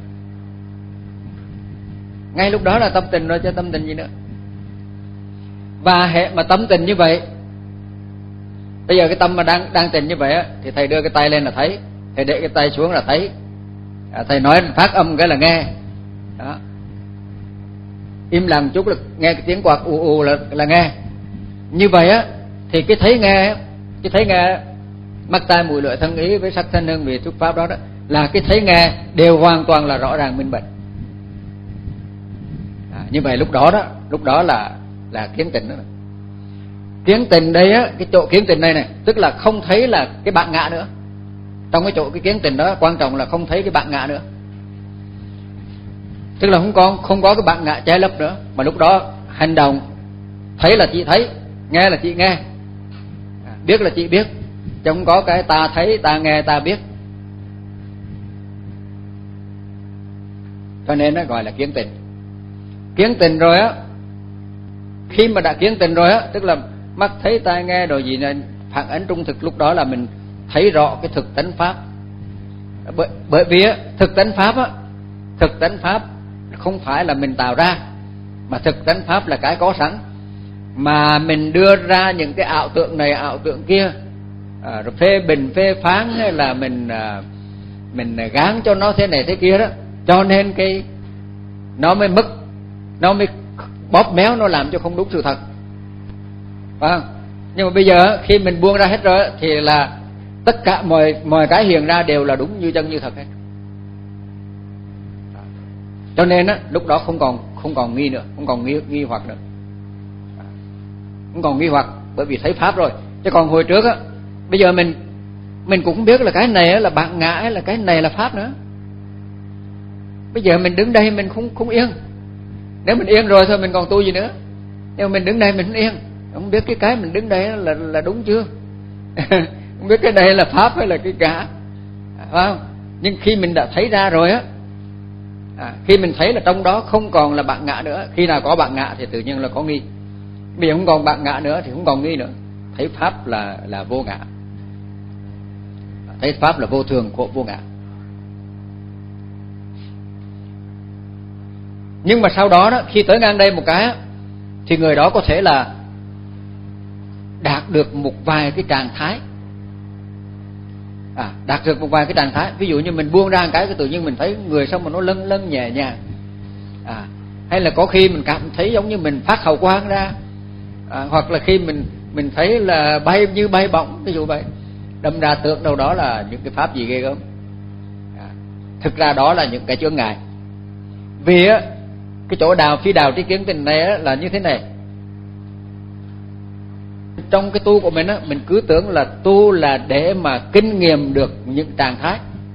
Ngay lúc đó là tâm tịnh rồi chứ tâm tịnh gì nữa. Và hệ mà tâm tịnh như vậy, bây giờ cái tâm mà đang đang tịnh như vậy á, thì thầy đưa cái tay lên là thấy, thầy để cái tay xuống là thấy, à, thầy nói phát âm cái là nghe, đó. Im lặng chút là nghe cái tiếng quạt ù ù là là nghe. Như vậy á thì cái thấy nghe, cái thấy nghe mắt tai mũi lưỡi thân ý với sắc thanh hương vị thuyết pháp đó đó, là cái thấy nghe đều hoàn toàn là rõ ràng minh bạch. À, như vậy lúc đó đó, lúc đó là là kiến tịnh đó. Kiến tịnh đây á, cái chỗ kiến tịnh đây này, tức là không thấy là cái bạn ngã nữa. Trong cái chỗ cái kiến tịnh đó quan trọng là không thấy cái bạn ngã nữa, tức là không có không có cái bạn ngã che lấp nữa, mà lúc đó hành động thấy là chị thấy, nghe là chị nghe, à, biết là chị biết, chứ không có cái ta thấy ta nghe ta biết. Cho nên nó gọi là kiến tịnh. Kiến tịnh rồi á, khi mà đã kiến tịnh rồi á, tức là mắt thấy tai nghe rồi gì là phản ánh trung thực, lúc đó là mình thấy rõ cái thực tánh pháp. Bởi, bởi vì á, thực tánh pháp á, thực tánh pháp không phải là mình tạo ra, mà thực tánh pháp là cái có sẵn, mà mình đưa ra những cái ảo tượng này ảo tượng kia, à, rồi phê bình phê phán hay là mình à, mình gán cho nó thế này thế kia đó, cho nên cái nó mới mất, nó mới bóp méo, nó làm cho không đúng sự thật, phải không? Nhưng mà bây giờ khi mình buông ra hết rồi thì là tất cả mọi mọi cái hiện ra đều là đúng như chân như thật hết. Cho nên á, lúc đó không còn không còn nghi nữa, không còn nghi nghi hoặc nữa, không còn nghi hoặc, bởi vì thấy pháp rồi. Chứ còn hồi trước á, bây giờ mình mình cũng biết là cái này là bạn ngã, là cái này là pháp nữa. Bây giờ mình đứng đây mình không không yên. Nếu mình yên rồi thôi mình còn tu gì nữa. Nhưng mà mình đứng đây mình không yên, không biết cái cái mình đứng đây là là đúng chưa. Không biết cái này là pháp hay là cái cả, phải không? Nhưng khi mình đã thấy ra rồi á, à, khi mình thấy là trong đó không còn là bạn ngã nữa, khi nào có bạn ngã thì tự nhiên là có nghi. Bây giờ không còn bạn ngã nữa thì không còn nghi nữa. Thấy pháp là là vô ngã, thấy pháp là vô thường của vô ngã. Nhưng mà sau đó đó, khi tới ngang đây một cái thì người đó có thể là đạt được một vài cái trạng thái, à, đạt được một vài cái trạng thái. Ví dụ như mình buông ra một cái, cái tự nhiên mình thấy người sao mà nó lân lân nhẹ nhàng, à, hay là có khi mình cảm thấy giống như mình phát hào quang ra, à, hoặc là khi mình mình thấy là bay như bay bổng, ví dụ vậy. Đâm ra tưởng đâu đó là những cái pháp gì ghê gớm, à, thực ra đó là những cái chướng ngại. Vì á, cái chỗ đào phi đào tri kiến tịnh này á, là như thế này. Trong cái tu của mình á, mình cứ tưởng là tu là để mà kinh nghiệm được những trạng thái.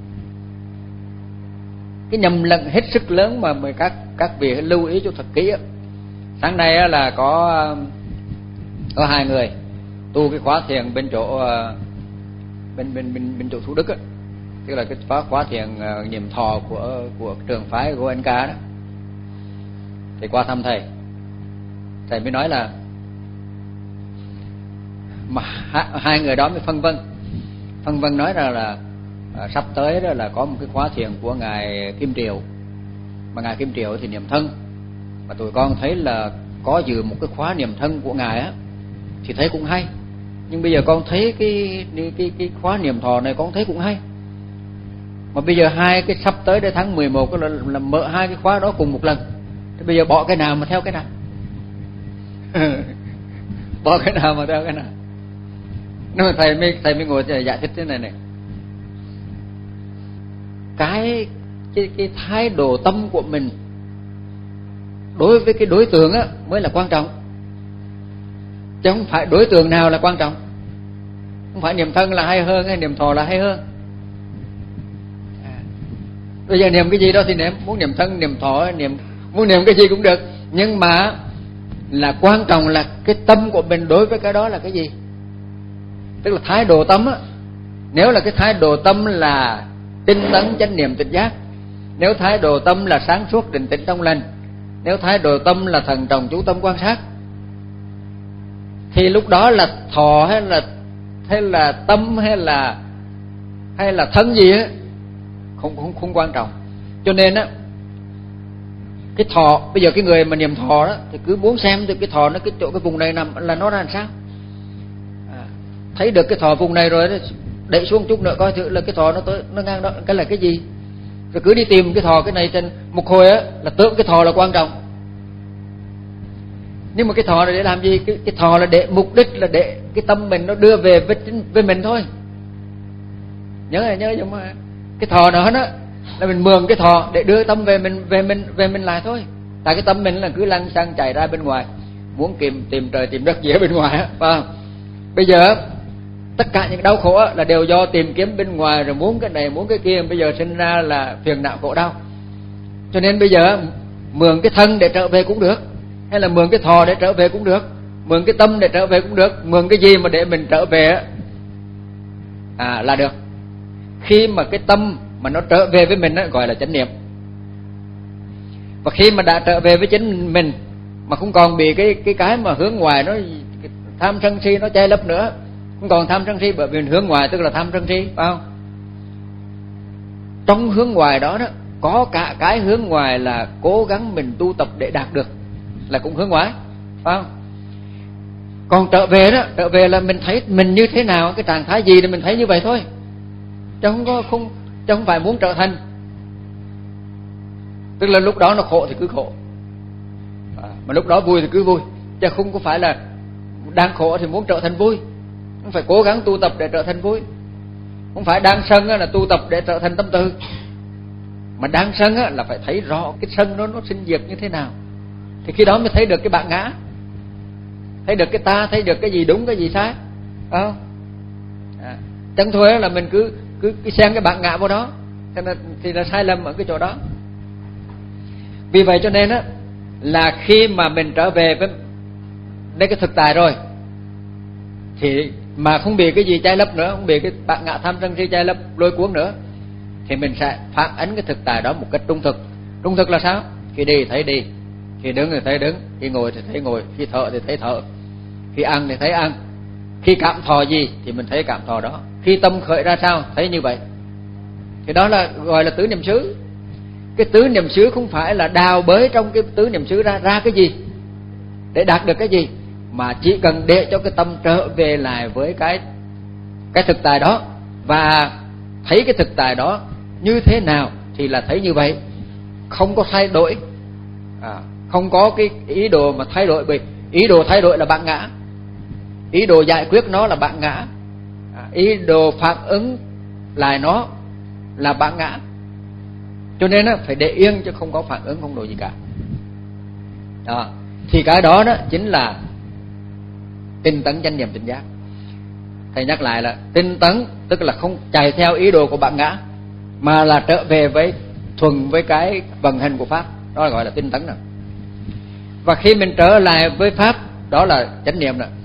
Cái nhầm lẫn hết sức lớn mà các các vị lưu ý cho thật kỹ á. Sáng nay á, là có có hai người tu cái khóa thiền bên chỗ bên bên bên bên chỗ Thủ Đức á, tức là cái khóa khóa thiền uh, niệm thọ của của trường phái của anh ca đó. Thì qua thăm thầy, thầy mới nói là mà hai người đó mới phân vân phân vân nói ra là à, sắp tới đó là có một cái khóa thiền của ngài Kim Triều, mà ngài Kim Triều thì niệm thân, mà tụi con thấy là có dự một cái khóa niệm thân của ngài á thì thấy cũng hay. Nhưng bây giờ con thấy cái cái cái, cái khóa niệm thọ này con thấy cũng hay, mà bây giờ hai cái sắp tới đây tháng mười một là, là mở hai cái khóa đó cùng một lần, Thế bây giờ bỏ cái nào mà theo cái nào? Bỏ cái nào mà theo cái nào? Nếu mà thầy mới thầy mới ngồi giải thích thế này này. Cái cái cái thái độ tâm của mình đối với cái đối tượng á mới là quan trọng, chứ không phải đối tượng nào là quan trọng. Không phải niệm thân là hay hơn hay niệm thọ là hay hơn. À, bây giờ niệm cái gì đó thì niệm, muốn niệm thân, niệm thọ, niệm muốn niệm cái gì cũng được, nhưng mà là quan trọng là cái tâm của mình đối với cái đó là cái gì. Tức là thái độ tâm á. Nếu là cái thái độ tâm là tinh tấn chánh niệm tỉnh giác, nếu thái độ tâm là sáng suốt định tĩnh trong lành, nếu thái độ tâm là thận trọng chú tâm quan sát, thì lúc đó là thọ hay là hay là tâm hay là hay là thân gì á không không không quan trọng. Cho nên á, cái thọ bây giờ cái người mà niệm thọ đó thì cứ muốn xem được cái thọ nó cái chỗ cái vùng này nằm là nó ra làm sao. À, thấy được cái thọ vùng này rồi đó, đẩy xuống chút nữa coi thử là cái thọ nó tới nó ngang đó cái là cái gì, rồi cứ đi tìm cái thọ cái này trên một hồi á là tưởng cái thọ là quan trọng. Nhưng mà cái thọ là để làm gì? Cái, cái thọ là để mục đích là để cái tâm mình nó đưa về với, với mình thôi. Nhớ này, nhớ giống mà cái thọ đó đó là mình mượn cái thọ để đưa tâm về mình về mình về mình lại thôi. Tại cái tâm mình là cứ lăn xăng chạy ra bên ngoài, muốn tìm tìm trời tìm đất gì ở bên ngoài á, phải không? Bây giờ tất cả những đau khổ là đều do tìm kiếm bên ngoài, rồi muốn cái này muốn cái kia, bây giờ sinh ra là phiền não khổ đau. Cho nên bây giờ mượn cái thân để trở về cũng được, hay là mượn cái thọ để trở về cũng được, mượn cái tâm để trở về cũng được, mượn cái gì mà để mình trở về à là được. Khi mà cái tâm mà nó trở về với mình đó, gọi là chánh niệm. Và khi mà đã trở về với chính mình mà không còn bị cái cái cái mà hướng ngoài nó tham sân si nó che lấp nữa, không còn tham sân si, bởi vì hướng ngoài tức là tham sân si, phải không? Trong hướng ngoài đó đó có cả cái hướng ngoài là cố gắng mình tu tập để đạt được, là cũng hướng ngoại, phải không? Còn trở về đó, trở về là mình thấy mình như thế nào, cái trạng thái gì thì mình thấy như vậy thôi, chứ không có không chứ không phải muốn trở thành. Tức là lúc đó nó khổ thì cứ khổ, à, mà lúc đó vui thì cứ vui, chứ không có phải là đang khổ thì muốn trở thành vui. Không phải cố gắng tu tập để trở thành vui, không phải đang sân là tu tập để trở thành tâm từ, mà đang sân là phải thấy rõ cái sân nó nó sinh diệt như thế nào, thì khi đó mới thấy được cái bản ngã, thấy được cái ta, thấy được cái gì đúng cái gì sai, phải không? À, chẳng thôi là mình cứ cứ, cứ xem cái bản ngã vào đó, thì là, thì là sai lầm ở cái chỗ đó. Vì vậy cho nên á là khi mà mình trở về với đây cái thực tại rồi, thì mà không bị cái gì che lấp nữa, không bị cái bản ngã tham sân si che lấp lôi cuốn nữa, thì mình sẽ phản ánh cái thực tại đó một cách trung thực. Trung thực là sao? Khi đi thấy đi, khi đứng thì thấy đứng, khi ngồi thì thấy ngồi, khi thở thì thấy thở, khi ăn thì thấy ăn, khi cảm thọ gì thì mình thấy cảm thọ đó, khi tâm khởi ra sao thấy như vậy. Thì đó là gọi là tứ niệm xứ. Cái tứ niệm xứ không phải là đào bới trong cái tứ niệm xứ ra ra cái gì để đạt được cái gì, mà chỉ cần để cho cái tâm trở về lại với cái cái thực tại đó, và thấy cái thực tại đó như thế nào thì là thấy như vậy, không có thay đổi, à, không có cái ý đồ mà thay đổi. Bởi ý đồ thay đổi là bản ngã, ý đồ giải quyết nó là bản ngã, à, ý đồ phản ứng lại nó là bản ngã. Cho nên á phải để yên, chứ không có phản ứng, không đồ gì cả. Đó, thì cái đó đó chính là tinh tấn chánh niệm tỉnh giác. Thầy nhắc lại là tinh tấn tức là không chạy theo ý đồ của bản ngã, mà là trở về với thuần với cái vận hành của pháp, đó là gọi là tinh tấn rồi. Và khi mình trở lại với pháp, đó là chánh niệm rồi,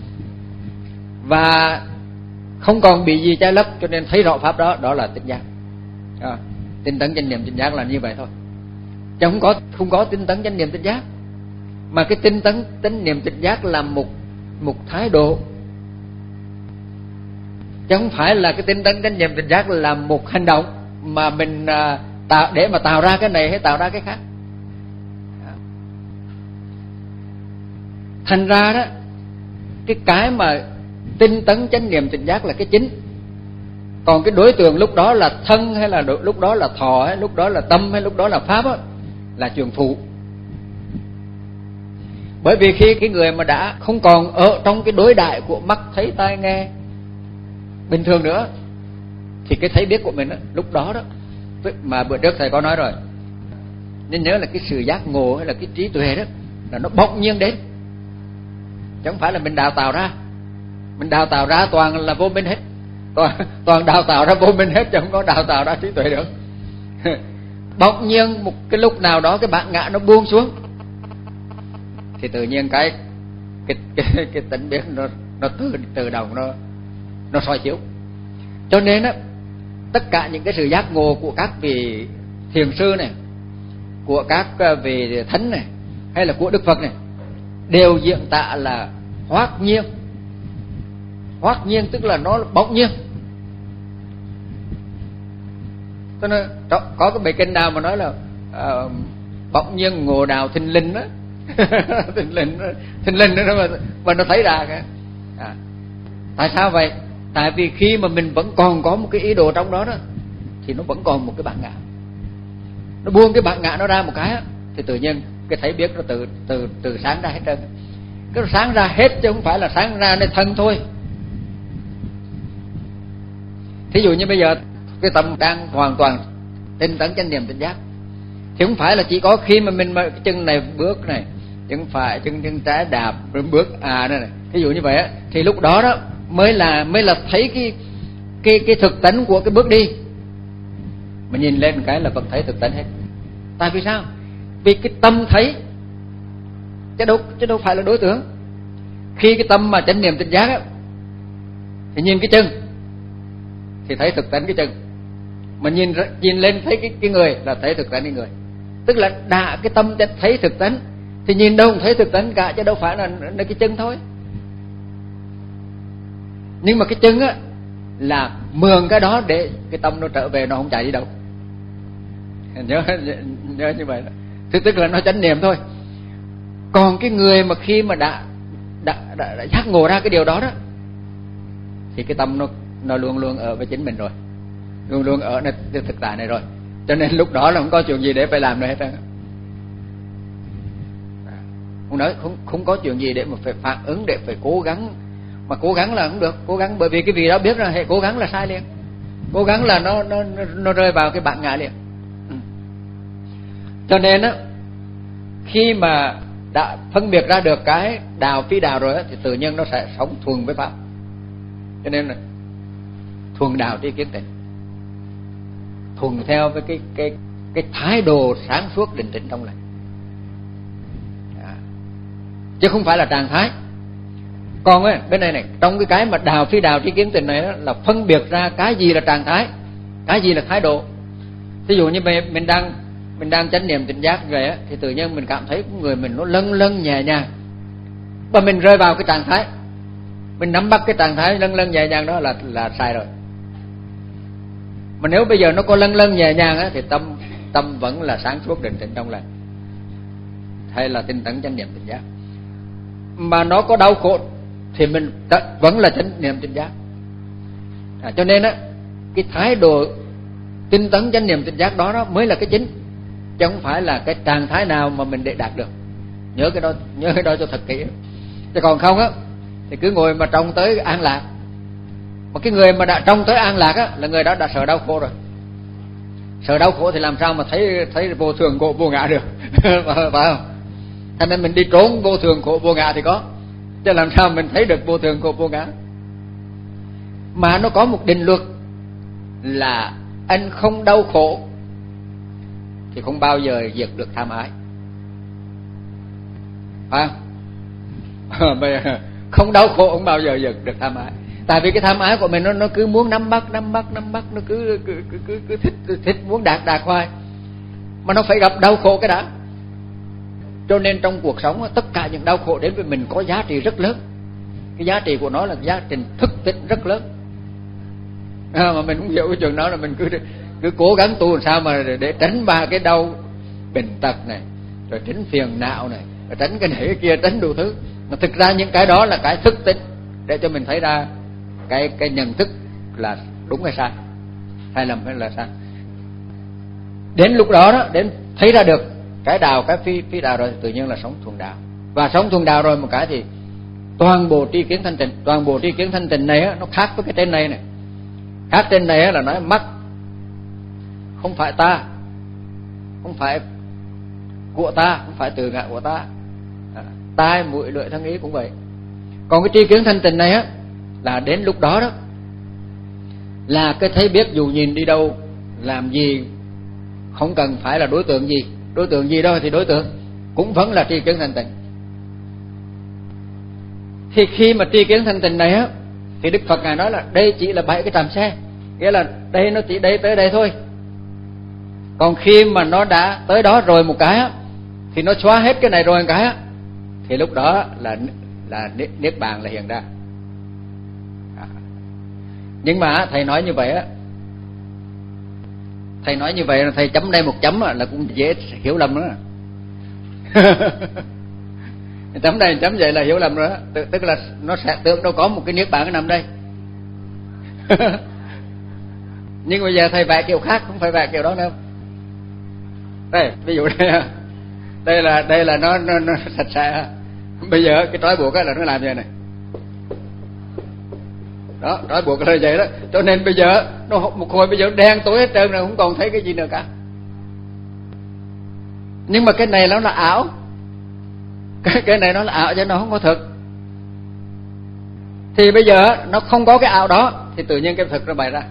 và không còn bị gì che lấp, cho nên thấy rõ pháp đó, đó là tỉnh giác. À, tinh tấn chánh niệm tỉnh giác là như vậy thôi, chứ không có không có tinh tấn chánh niệm tỉnh giác. Mà cái tinh tấn chánh niệm tỉnh giác là một một thái độ, chứ không phải là cái tinh tấn chánh niệm tỉnh giác là một hành động mà mình à, tạo để mà tạo ra cái này hay tạo ra cái khác. Thành ra đó, cái cái mà tinh tấn chánh niệm tỉnh giác là cái chính, còn cái đối tượng lúc đó là thân hay là lúc đó là thọ hay lúc đó là tâm hay lúc đó là pháp đó, là chuyện phụ. Bởi vì khi cái người mà đã không còn ở trong cái đối đại của mắt thấy tai nghe bình thường nữa, thì cái thấy biết của mình đó, lúc đó đó, mà bữa trước thầy có nói rồi, nên nhớ là cái sự giác ngộ hay là cái trí tuệ đó là nó bỗng nhiên đến, chứ không phải là mình đào tạo ra. Mình đào tạo ra toàn là vô minh hết, toàn, toàn đào tạo ra vô minh hết, chứ không có đào tạo ra trí tuệ được. Bỗng nhiên một cái lúc nào đó cái bản ngã nó buông xuống, thì tự nhiên cái cái cái, cái tỉnh biết nó nó tự tự động nó nó soi chiếu. Cho nên á, tất cả những cái sự giác ngộ của các vị thiền sư này, của các vị thánh này, hay là của Đức Phật này, đều diễn tả là hoát nhiên. Hoát nhiên tức là nó bỗng nhiên. Cho nên có cái bài kinh nào mà nói là uh, bỗng nhiên ngộ đạo thình lình đó. thình lình đó, thình lình đó mà, mà nó thấy ra cái. À. Tại sao vậy? Tại vì khi mà mình vẫn còn có một cái ý đồ trong đó đó, thì nó vẫn còn một cái bản ngã. Nó buông cái bản ngã nó ra một cái đó, thì tự nhiên cái thấy biết nó từ từ từ sáng ra hết trơn. Cái sáng ra hết chứ không phải là sáng ra nơi thân thôi. Thí dụ như bây giờ cái tâm đang hoàn toàn tinh tấn chánh niệm tỉnh giác, thì không phải là chỉ có khi mà mình mà cái chân này bước này, chân phải, chân chân trái đạp rồi bước à này, này. Thí dụ như vậy á, thì lúc đó đó mới là mới là thấy cái cái cái thực tánh của cái bước đi. Mà nhìn lên cái là vẫn thấy thực tánh hết. Tại vì sao? Vì cái tâm thấy, chứ đâu chứ đâu phải là đối tượng. Khi cái tâm mà chánh niệm tỉnh giác á, thì nhìn cái chân thì thấy thực tánh cái chân, mà nhìn nhìn lên thấy cái cái người là thấy thực tánh cái người. Tức là đã cái tâm thấy thực tánh thì nhìn đâu cũng thấy thực tánh cả, chứ đâu phải là, là cái chân thôi. Nhưng mà cái chân á là mượn cái đó để cái tâm nó trở về, nó không chạy đi đâu. Nhớ nhớ như vậy đó. Tức tức là nó chánh niệm thôi. Còn cái người mà khi mà đã đã, đã, đã giác ngộ ra cái điều đó đó, thì cái tâm nó nó luôn luôn ở với chính mình rồi, luôn luôn ở nơi thực tại này rồi. Cho nên lúc đó là không có chuyện gì để phải làm nữa hết trơn. Không nói không không có chuyện gì để mà phải phản ứng, để phải cố gắng. Mà cố gắng là không được, cố gắng bởi vì cái vị đó biết là hệ cố gắng là sai liền. Cố gắng là nó nó nó rơi vào cái bản ngã liền. Ừ. Cho nên á, khi mà đã phân biệt ra được cái đạo phi đạo rồi á, thì tự nhiên nó sẽ sống thuần với pháp. Cho nên là thuần đạo tri kiến tịnh, thuần theo với cái cái cái thái độ sáng suốt định tĩnh trong lành, à, chứ không phải là trạng thái. Còn ấy, bên này này, trong cái cái mà đạo phi đạo tri kiến tịnh này đó, là phân biệt ra cái gì là trạng thái, cái gì là thái độ. Ví dụ như mình, mình đang mình đang chánh niệm tỉnh giác vậy á, thì tự nhiên mình cảm thấy người mình nó lâng lâng nhẹ nhàng, và mình rơi vào cái trạng thái, mình nắm bắt cái trạng thái lâng lâng nhẹ nhàng đó là là sai rồi. Mà nếu bây giờ nó có lâng lâng nhẹ nhàng á, thì tâm tâm vẫn là sáng suốt định tĩnh trong lành, hay là tinh tấn chánh niệm tỉnh giác. Mà nó có đau khổ thì mình vẫn là chánh niệm tỉnh giác. À, cho nên á, cái thái độ tinh tấn chánh niệm tỉnh giác đó, đó mới là cái chính, chứ không phải là cái trạng thái nào mà mình để đạt được. Nhớ cái đó, nhớ cái đó cho thật kỹ. Chứ còn không á, thì cứ ngồi mà trông tới an lạc. Mà cái người mà đã trông tới an lạc á, là người đó đã sợ đau khổ rồi. Sợ đau khổ thì làm sao mà thấy thấy vô thường khổ vô ngã được. Phải không? Cho nên mình đi trốn vô thường khổ vô ngã thì có, chứ làm sao mình thấy được vô thường khổ vô ngã. Mà nó có một định luật là anh không đau khổ thì không bao giờ diệt được tham ái. Phải không? Không đau khổ không bao giờ diệt được tham ái. Tại vì cái tham ái của mình nó nó cứ muốn nắm bắt nắm bắt nắm bắt, nó cứ cứ cứ cứ, cứ thích thích muốn đạt đạt hoài. Mà nó phải gặp đau khổ cái đã. Cho nên trong cuộc sống tất cả những đau khổ đến với mình có giá trị rất lớn. Cái giá trị của nó là giá trị thức tỉnh rất lớn. À, mà mình không hiểu cái chuyện đó là mình cứ cứ cố gắng tu làm sao mà để, để tránh ba cái đau bệnh tật này, rồi tránh phiền não này, rồi tránh cái này cái kia, tránh đủ thứ. Mà thực ra những cái đó là cái thức tỉnh để cho mình thấy ra cái cái nhận thức là đúng hay sai, hay lầm hay là sai. Đến lúc đó đó, đến thấy ra được cái đạo cái phi phi đạo rồi thì tự nhiên là sống thuần đạo. và sống thuần đạo rồi một cái thì toàn bộ tri kiến thanh tịnh. Toàn bộ tri kiến thanh tịnh này á, nó khác với cái trên này này. Khác trên này á, là nói mắt không phải ta, không phải của ta, không phải từ ngã của ta. À, tai mũi lưỡi thân ý cũng vậy. Còn cái tri kiến thanh tịnh này á, là đến lúc đó đó là cái thấy biết dù nhìn đi đâu làm gì, không cần phải là đối tượng gì, đối tượng gì đâu thì đối tượng cũng vẫn là tri kiến thanh tịnh. Thì khi mà tri kiến thanh tịnh này á, thì Đức Phật ngài nói là đây chỉ là bảy cái trạm xe, nghĩa là đây nó chỉ đây tới đây thôi. Còn khi mà nó đã tới đó rồi một cái á, thì nó xóa hết cái này rồi một cái á, thì lúc đó là là niết bàn là hiện ra. À. Nhưng mà thầy nói như vậy á, thầy nói như vậy là thầy chấm đây một chấm là cũng dễ hiểu lầm nữa. Chấm đây chấm vậy là hiểu lầm rồi đó. Tức là nó sẽ tưởng đâu có một cái niết bàn cái nằm đây. Nhưng bây giờ thầy vẽ kiểu khác, không phải vẽ kiểu đó đâu. Đây ví dụ đây, đây là đây là nó nó, nó sạch sẽ. Bây giờ cái trói buộc là nó làm vậy này, đó trói buộc là vậy đó. Cho nên bây giờ nó một hồi bây giờ đen tối hết trơn rồi, không còn thấy cái gì nữa cả. Nhưng mà cái này nó là ảo, cái cái này nó là ảo chứ nó không có thực. Thì bây giờ nó không có cái ảo đó thì tự nhiên cái thực nó bày ra.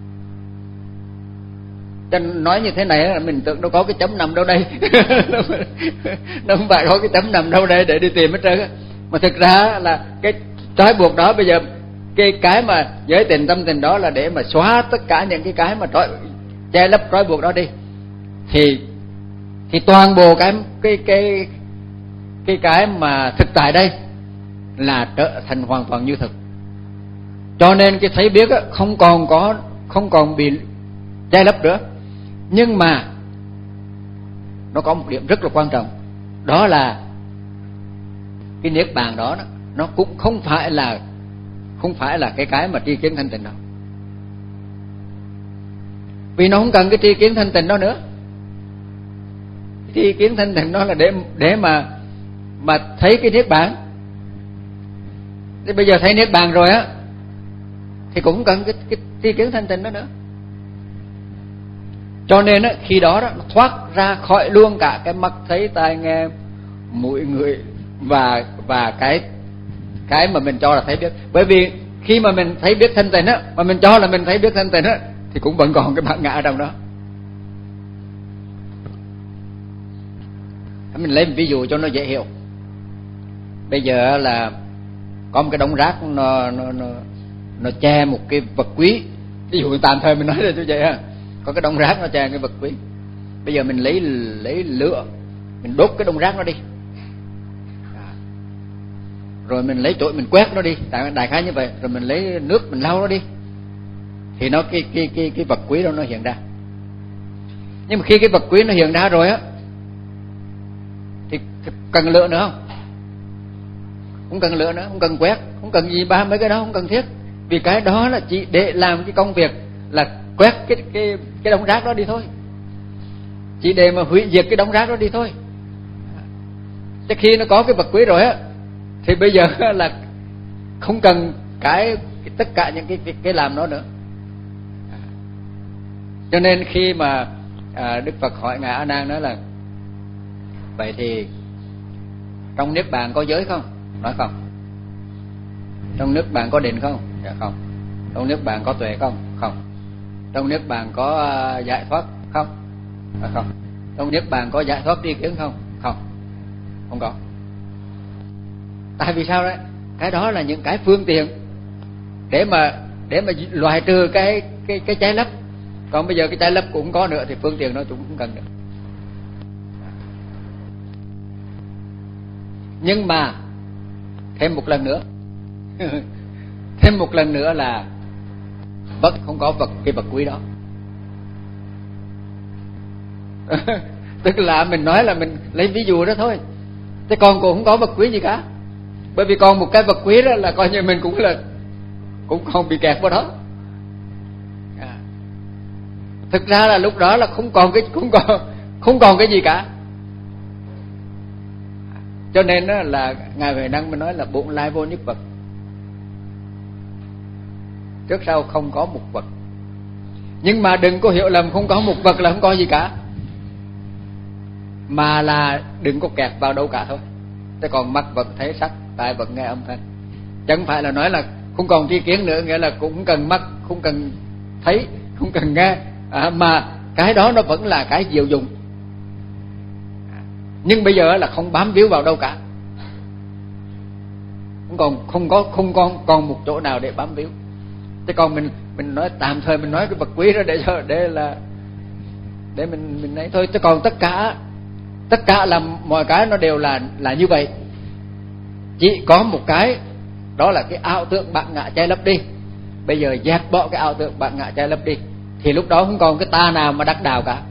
Cho nói như thế này mình tưởng đâu có cái chấm nằm đâu đây. Nó không phải có cái chấm nằm đâu đây để đi tìm hết trơn. Mà thực ra là cái trói buộc đó, bây giờ cái cái mà giới tình tâm tình đó là để mà xóa tất cả những cái cái mà trói, che lấp trói buộc đó đi. Thì thì toàn bộ cái cái cái cái cái mà thực tại đây là trở thành hoàn toàn như thực. Cho nên cái thấy biết không còn có không còn bị che lấp nữa. Nhưng mà nó có một điểm rất là quan trọng, đó là cái niết bàn đó nó cũng không phải là không phải là cái cái mà tri kiến thanh tịnh đâu. Vì nó không cần cái tri kiến thanh tịnh đó nữa. Tri kiến thanh tịnh đó là để để mà mà thấy cái niết bàn. Thì bây giờ thấy niết bàn rồi á thì cũng không cần cái cái tri kiến thanh tịnh đó nữa. Cho nên á, khi đó, đó nó thoát ra khỏi luôn cả cái mắt thấy tai nghe mũi ngửi và và cái cái mà mình cho là thấy biết. Bởi vì khi mà mình thấy biết thanh tịnh á, mà mình cho là mình thấy biết thanh tịnh á, thì cũng vẫn còn cái bản ngã ở trong đó. Mình lấy một ví dụ cho nó dễ hiểu. Bây giờ là có một cái đống rác nó nó nó nó che một cái vật quý. Ví dụ tạm thời mình nói ra như vậy ha. Có cái đống rác nó che cái vật quý. Bây giờ mình lấy lấy lửa, mình đốt cái đống rác nó đi. Rồi mình lấy chổi mình quét nó đi, đại đại khái như vậy, rồi mình lấy nước mình lau nó đi. Thì nó cái cái cái cái vật quý đó nó hiện ra. Nhưng mà khi cái vật quý nó hiện ra rồi á thì cần lửa nữa không? Không cần lửa nữa, không cần quét, không cần gì ba mấy cái đó không cần thiết. Vì cái đó là chỉ để làm cái công việc là quét cái cái cái đống rác đó đi thôi. Chỉ để mà hủy diệt cái đống rác đó đi thôi. Chứ khi nó có cái vật quý rồi á thì bây giờ là không cần cái, cái tất cả những cái, cái cái làm nó nữa. Cho nên khi mà à, Đức Phật hỏi ngài A Nan nói là vậy thì trong niết bàn có giới không? Nói không. Trong niết bàn có định không? Dạ không. Trong niết bàn có tuệ không? Không. Trong niết bàn có uh, giải thoát không? À, không. Trong niết bàn có giải thoát tri kiến không? Không. Không có. Tại vì sao đấy? Cái đó là những cái phương tiện để mà để mà loại trừ cái cái cái trái lấp. Còn bây giờ cái trái lấp cũng không có nữa thì phương tiện nó cũng không cần nữa. Nhưng mà thêm một lần nữa thêm một lần nữa là bất không có vật cái vật quý đó. Tức là mình nói là mình lấy ví dụ đó thôi, chứ còn cũng không có vật quý gì cả. Bởi vì còn một cái vật quý đó là coi như mình cũng là cũng không bị kẹt vào đó. À. Thực ra là lúc đó là không còn cái không còn không còn cái gì cả. Cho nên đó là Ngài Huệ Năng mới nói là bổn lai vô nhất vật, trước sau không có một vật. Nhưng mà đừng có hiểu lầm không có một vật là không có gì cả, mà là đừng có kẹt vào đâu cả thôi. Thế còn mắt vẫn thấy sắc, tai vẫn nghe âm thanh. Chẳng phải là nói là không còn tri kiến nữa, nghĩa là cũng cần mắt, không cần thấy, không cần nghe, à, mà cái đó nó vẫn là cái diệu dụng. Nhưng bây giờ là không bám víu vào đâu cả, không còn không có không còn còn một chỗ nào để bám víu. Thế còn mình mình nói tạm thời mình nói cái vật quý đó để cho để là để mình mình ấy thôi. Thế còn tất cả tất cả là mọi cái nó đều là là như vậy. Chỉ có một cái đó là cái ảo tưởng bạn ngã che lấp đi. Bây giờ dẹp bỏ cái ảo tưởng bạn ngã che lấp đi thì lúc đó không còn cái ta nào mà đắc đạo cả.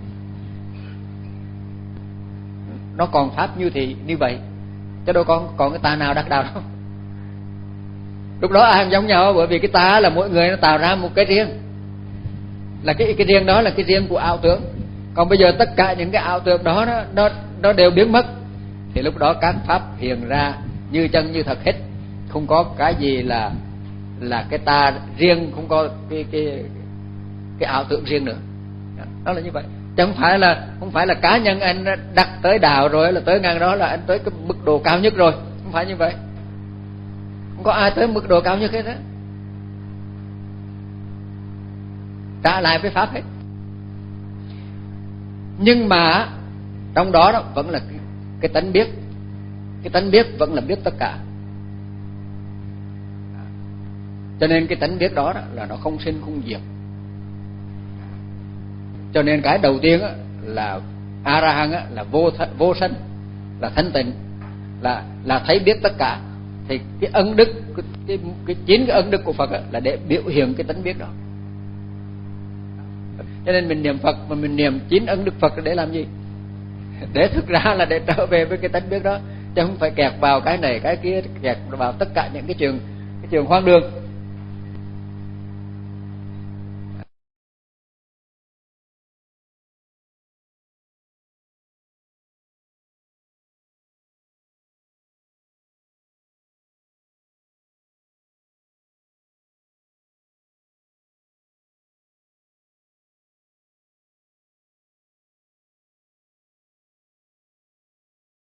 Nó còn pháp như thì như vậy, chứ đâu còn còn cái ta nào đắc đạo đâu. Lúc đó ai cũng giống nhau, bởi vì cái ta là mỗi người nó tạo ra một cái riêng, là cái cái riêng đó là cái riêng của ảo tưởng. Còn bây giờ tất cả những cái ảo tưởng đó nó nó nó đều biến mất thì lúc đó các pháp hiện ra như chân như thật hết, không có cái gì là là cái ta riêng, không có cái cái cái ảo tưởng riêng nữa. Đó là như vậy. Chứ không phải là không phải là cá nhân anh đặt tới đạo rồi là tới ngang đó là anh tới cái mức độ cao nhất rồi, không phải như vậy. Không có ai tới mức độ cao nhất hết đó. Trả lại với pháp hết. Nhưng mà trong đó đó vẫn là cái, cái tánh biết. Cái tánh biết vẫn là biết tất cả. Cho nên cái tánh biết đó, đó là nó không sinh không diệt. Cho nên cái đầu tiên á, là A-ra-hăng á, là vô th- vô sanh, là thanh tịnh, là là thấy biết tất cả. Thì cái ân đức, cái, cái, cái chín cái ân đức của Phật á, là để biểu hiện cái tánh biết đó. Cho nên mình niệm Phật mà mình niệm chín ân đức Phật để làm gì? Để thực ra là để trở về với cái tánh biết đó, chứ không phải kẹt vào cái này cái kia, kẹt vào tất cả những cái trường cái trường hoang đường.